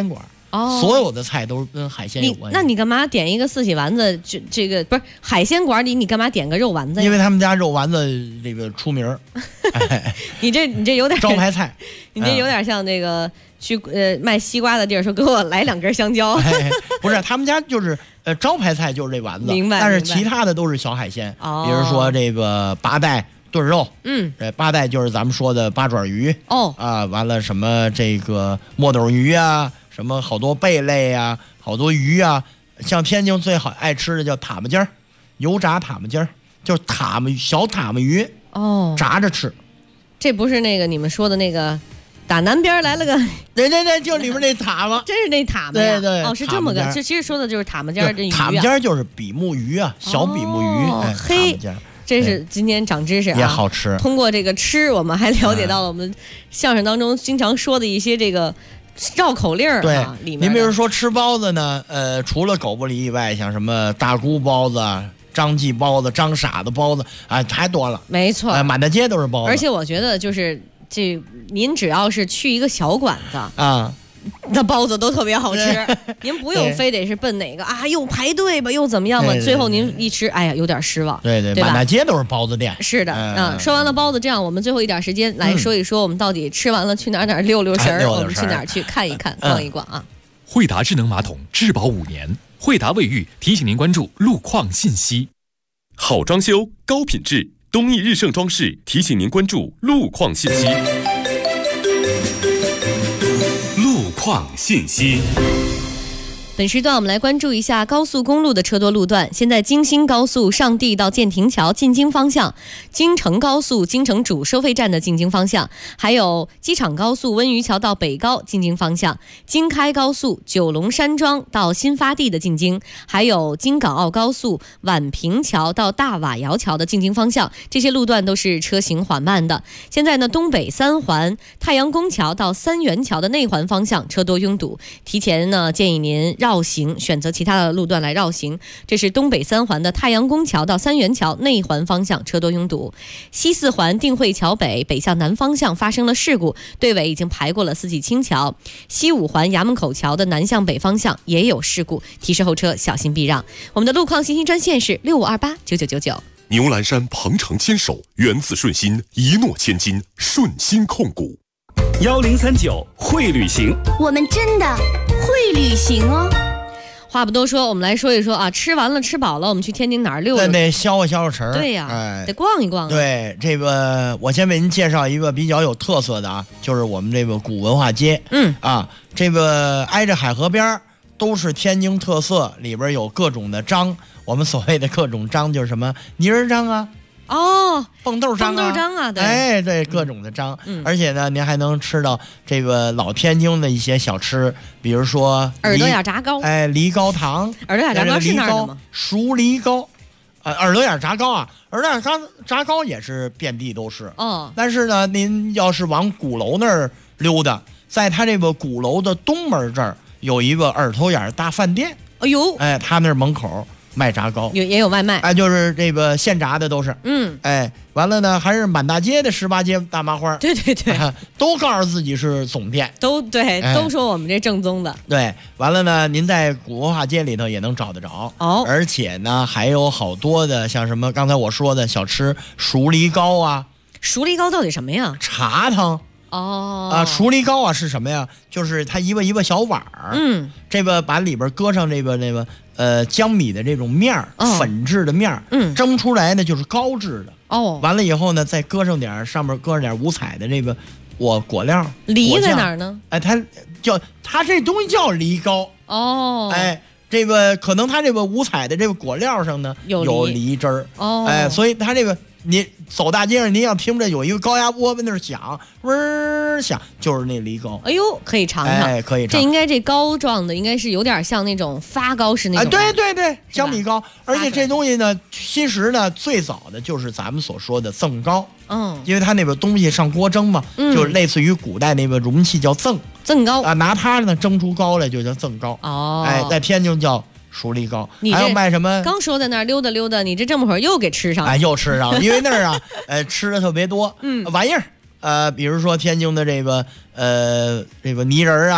所有的菜都跟海鲜有关系。 那你干嘛点一个四喜丸子？这个不是海鲜馆里，你干嘛点个肉丸子呀？ 因为他们家肉丸子这个出名。 你这有点招牌菜， 你这有点像那个去卖西瓜的地儿说给我来2根香蕉。 不是，他们家就是招牌菜就是这丸子， 明白。 但是其他的都是小海鲜，比如说这个八带炖肉，八带就是咱们说的八爪鱼完了什么这个墨斗鱼啊，什么好多贝类啊，好多鱼啊，像天津最好爱吃的叫塔木尖儿，油炸塔木尖儿，就是小塔木鱼炸着吃。 这不是那个你们说的那个打南边来了个， 对，就里面那塔嘛， 真是那塔嘛呀？ 对， 是这么个，这其实说的就是塔木尖儿这鱼。 塔木尖儿就是比目鱼啊，小比目鱼。 嘿，真是今天长知识啊， 也好吃。 通过这个吃，我们还了解到了我们相声当中经常说的一些这个绕口令儿。 对， 里面您比如说吃包子呢，除了狗不理以外，像什么大姑包子、张记包子、张傻子包子太多了。 没错， 满大街都是包子。 而且我觉得就是您只要是去一个小馆子那包子都特别好吃。您不用非得是奔哪个又排队吧，又怎么样吧，最后您一吃，哎呀，有点失望。 对，满大街都是包子店。 是的，说完了包子，这样我们最后一点时间来说一说，我们到底吃完了去哪溜神儿，我们去哪儿去看一看、逛一逛啊？ 惠达智能马桶质保5年，惠达卫浴提醒您关注路况信息。 好装修，高品质，东义日盛装饰提醒您关注路况信息。路况信息。 本时段我们来关注一下高速公路的车多路段。现在京新高速上地到建亭桥进京方向，京承高速京承主收费站的进京方向，还有机场高速温榆桥到北高进京方向，京开高速九龙山庄到新发地的进京，还有京港澳高速宛平桥到大瓦窑桥的进京方向，这些路段都是车行缓慢的。现在呢，东北三环太阳宫桥到三元桥的内环方向车多拥堵，提前呢建议您绕行，选择其他的路段来绕行。这是东北三环的太阳宫桥到三元桥内环方向车多拥堵。西四环定慧桥北向南方向发生了事故，队尾已经排过了四季青桥。西五环衙门口桥的南向北方向也有事故，提示后车小心避让。我们的路况信息专线是65289999。 牛栏山鹏程牵手，源自顺心，一诺千金，顺心控股。 1039会旅行， 我们真的会旅行哦。 话不多说，我们来说一说啊，吃完了吃饱了，我们去天津哪儿溜达？ 得消消食。 对呀，得逛一逛。 对，这个我先为您介绍一个比较有特色的就是我们这个古文化街。这个挨着海河边都是天津特色，里边有各种的章。我们所谓的各种章就是什么泥人章蹦豆章对，对，各种的章。而且呢，您还能吃到这个老天津的一些小吃，比如说耳朵眼炸糕， 梨膏糖。 耳朵眼炸糕是那儿的吗？ 熟梨膏，耳朵眼炸糕耳朵眼炸糕也是遍地都是。但是呢，您要是往鼓楼那儿溜达，在他这个鼓楼的东门这儿有一个耳朵眼大饭店。他那门口卖炸糕， 也有外卖， 就是这个现炸的都是。完了呢，还是满大街的18街大麻花。 对， 都告诉自己是总店， 都说我们这正宗的。 对，完了呢，您在古文化街里头也能找得着。而且呢，还有好多的像什么刚才我说的小吃，熟梨糕熟梨糕到底什么呀？ 茶汤。熟梨糕是什么呀？就是它一个小碗儿，这个把里边搁上这个江米的这种面儿，粉制的面儿，蒸出来呢就是糕制的。完了以后呢，再搁上点上面搁上点五彩的这个果料。 梨在哪儿呢？ 它这东西叫梨糕。这个可能它这个五彩的这个果料上呢有梨汁儿。所以它这个。你走大街上，您要听着有一个高压锅在那儿响，嗡儿响，就是那梨糕。 哎呦，可以尝尝， 可以尝。 这应该这膏状的，应该是有点像那种发糕是那种。 对，江米糕。而且这东西呢，其实呢，最早的就是咱们所说的赠糕。因为它那个东西上锅蒸嘛，就类似于古代那个容器叫赠糕拿它呢蒸出糕来就叫赠糕。在天津叫熟梨糕。还有卖什么？ 刚说在那儿溜达，你这么会儿又给吃上了。 又吃上了，因为那儿吃的特别多玩意儿。比如说天津的这个泥人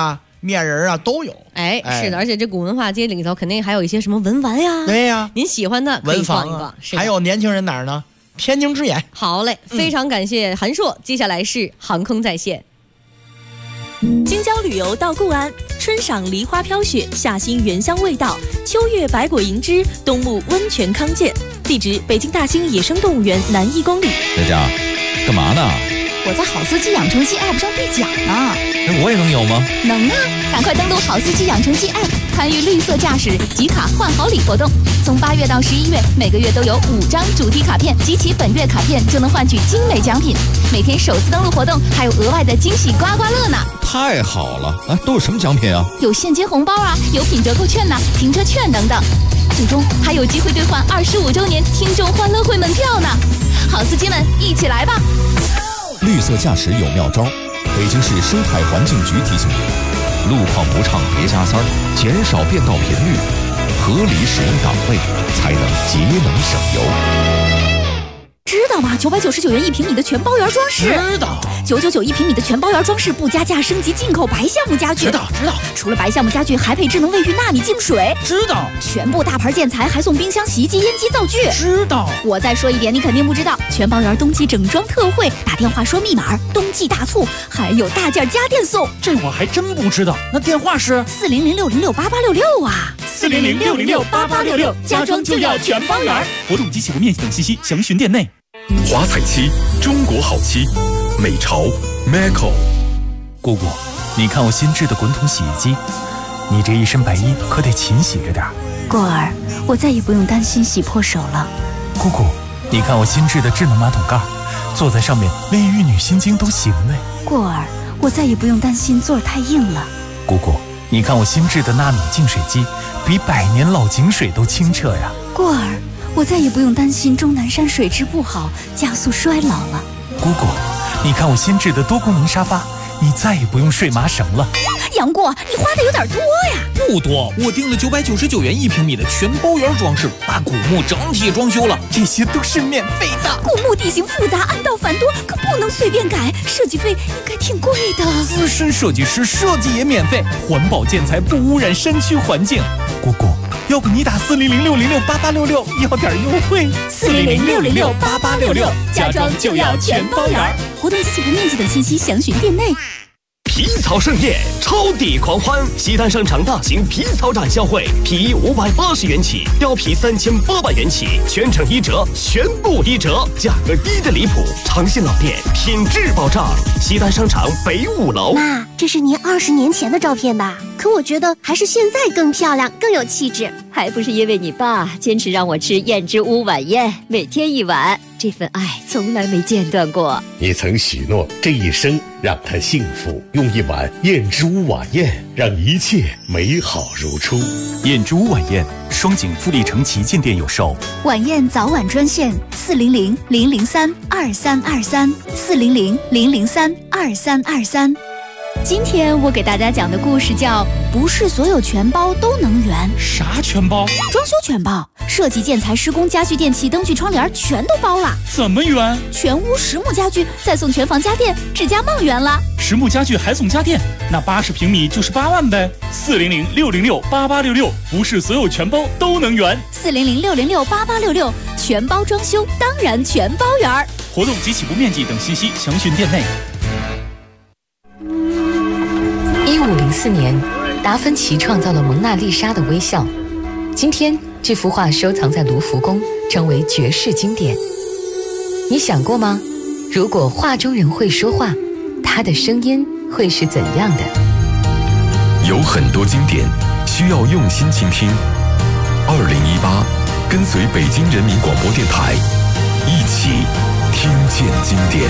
面人啊都有。 是的，而且这古文化街里头肯定还有一些什么文玩呀， 对呀， 您喜欢的可以逛一逛。 文房还有年轻人哪儿呢？天津之眼。 好嘞，非常感谢韩硕。接下来是航空在线。 京郊旅游到固安，春赏梨花飘雪，夏欣原香味道，秋月百果盈枝，冬沐温泉康健。地址：北京大兴野生动物园南1公里。 佳佳，干嘛呢？ 我在好司机养成记 App 上兑奖呢。 我也能有吗？ 能啊！赶快登录好司机养成记 App， 参与绿色驾驶集卡换好礼活动。从8月到11月，每个月都有5张主题卡片，集齐本月卡片就能换取精美奖品。每天首次登录活动还有额外的惊喜刮刮乐呢！ 太好了啊！都有什么奖品啊？ 有现金红包啊，有品折扣券呐、停车券等等。最终还有机会兑换25周年听众欢乐会门票呢！好司机们，一起来吧！ 绿色驾驶有妙招，北京市生态环境局提醒您：路况不畅别加塞儿，减少变道频率，合理使用档位，才能节能省油。 知道吗？999元1平米的全包圆装饰。 知道。 9991平米的全包圆装饰不加价升级进口白橡木家具。 知道。 除了白橡木家具，还配智能卫浴纳米净水。 知道。 全部大牌建材还送冰箱、洗衣机、烟机、灶具。 知道。 我再说一点，你肯定不知道，全包圆冬季整装特惠，打电话说密码，冬季大促，还有大件家电送。 这我还真不知道。那电话是 400-606-8866啊。 400-606-8866，家装就要全包圆。活动及起步面积等信息详询店内。 华彩漆，中国好漆，美潮 Macco。 姑姑，你看我新制的滚筒洗衣机，你这一身白衣可得勤洗着点。 过儿，我再也不用担心洗破手了。 姑姑，你看我新制的智能马桶盖，坐在上面连玉女心经都行嘞。 过儿，我再也不用担心座儿太硬了。 姑姑，你看我新制的纳米净水机，比100年老井水都清澈呀。 过儿，我再也不用担心终南山水质不好，加速衰老了。 姑姑，你看我新制的多功能沙发，你再也不用睡麻绳了。 杨过，你花的有点多呀。 不多，我订了999元1平米的全包圆装饰，把古墓整体装修了， 这些都是免费的。 古墓地形复杂，暗道繁多，可不能随便改，设计费应该挺贵的。 资深设计师设计也免费，环保建材不污染山区环境。姑姑，要不你打400-606-8866要点优惠。 400-606-8866，家装就要全包圆。活动及起步面积等信息详询店内。 皮草盛宴，超抵狂欢！西单商场大型皮草展销会，皮衣580元起，貂皮3800元起，全程1折，全部1折，价格低的离谱。长信老店，品质保障。西单商场北5楼。 妈，这是您20年前的照片吧？可我觉得还是现在更漂亮，更有气质。 还不是因为你爸坚持让我吃燕之屋晚宴，每天1碗，这份爱从来没间断过。 你曾许诺这一生让他幸福，用1碗燕之屋晚宴让一切美好如初。 燕之屋晚宴，双井富力城旗舰店有售。 晚宴早晚专线400-003-2323 400-003-2323。今天我给大家讲的故事叫不是所有全包都能圆。 啥全包？ 装修全包，设计、建材、施工、家具、电器、灯具、窗帘全都包了。 怎么圆？ 全屋实木家具，再送全房家电，指甲梦圆了。 实木家具还送家电，那80平米就是8万呗。400-606-8866，不是所有全包都能圆。 400-606-8866，全包装修当然全包圆。 活动及起步面积等信息详询店内。 1504年，达芬奇创造了蒙娜丽莎的微笑。今天，这幅画收藏在卢浮宫，成为绝世经典。你想过吗？如果画中人会说话，他的声音会是怎样的？ 有很多经典需要用心倾听。2018，跟随北京人民广播电台，一起听见经典。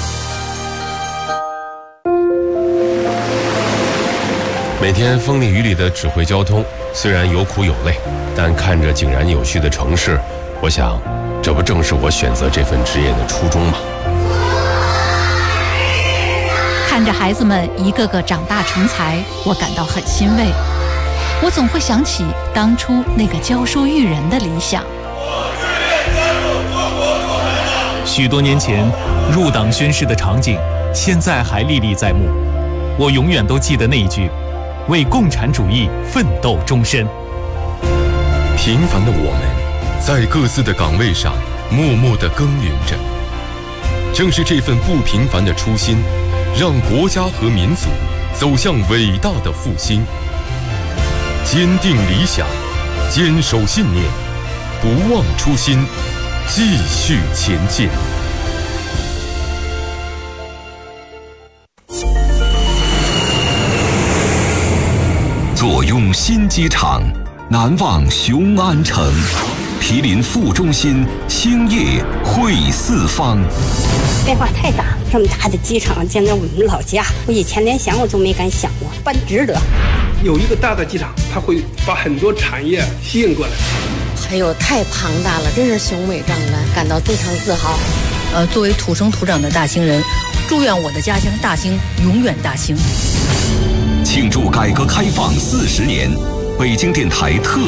每天风里雨里的指挥交通，虽然有苦有累，但看着井然有序的城市，我想，这不正是我选择这份职业的初衷吗？ 看着孩子们一个个长大成才，我感到很欣慰。我总会想起当初那个教书育人的理想。 许多年前入党宣誓的场景，现在还历历在目。我永远都记得那一句： 为共产主义奋斗终身。 平凡的我们，在各自的岗位上默默地耕耘着。正是这份不平凡的初心，让国家和民族走向伟大的复兴。坚定理想，坚守信念，不忘初心，继续前进。 坐拥新机场，难忘雄安城。毗邻副中心，兴业汇四方。 变化太大了，这么大的机场建在我们老家，我以前连想我都没敢想过，办值得。 有一个大的机场，它会把很多产业吸引过来。 还有太庞大了，真是雄伟壮观，感到非常自豪。 作为土生土长的大兴人，祝愿我的家乡大兴永远大兴。 庆祝改革开放40年，北京电台特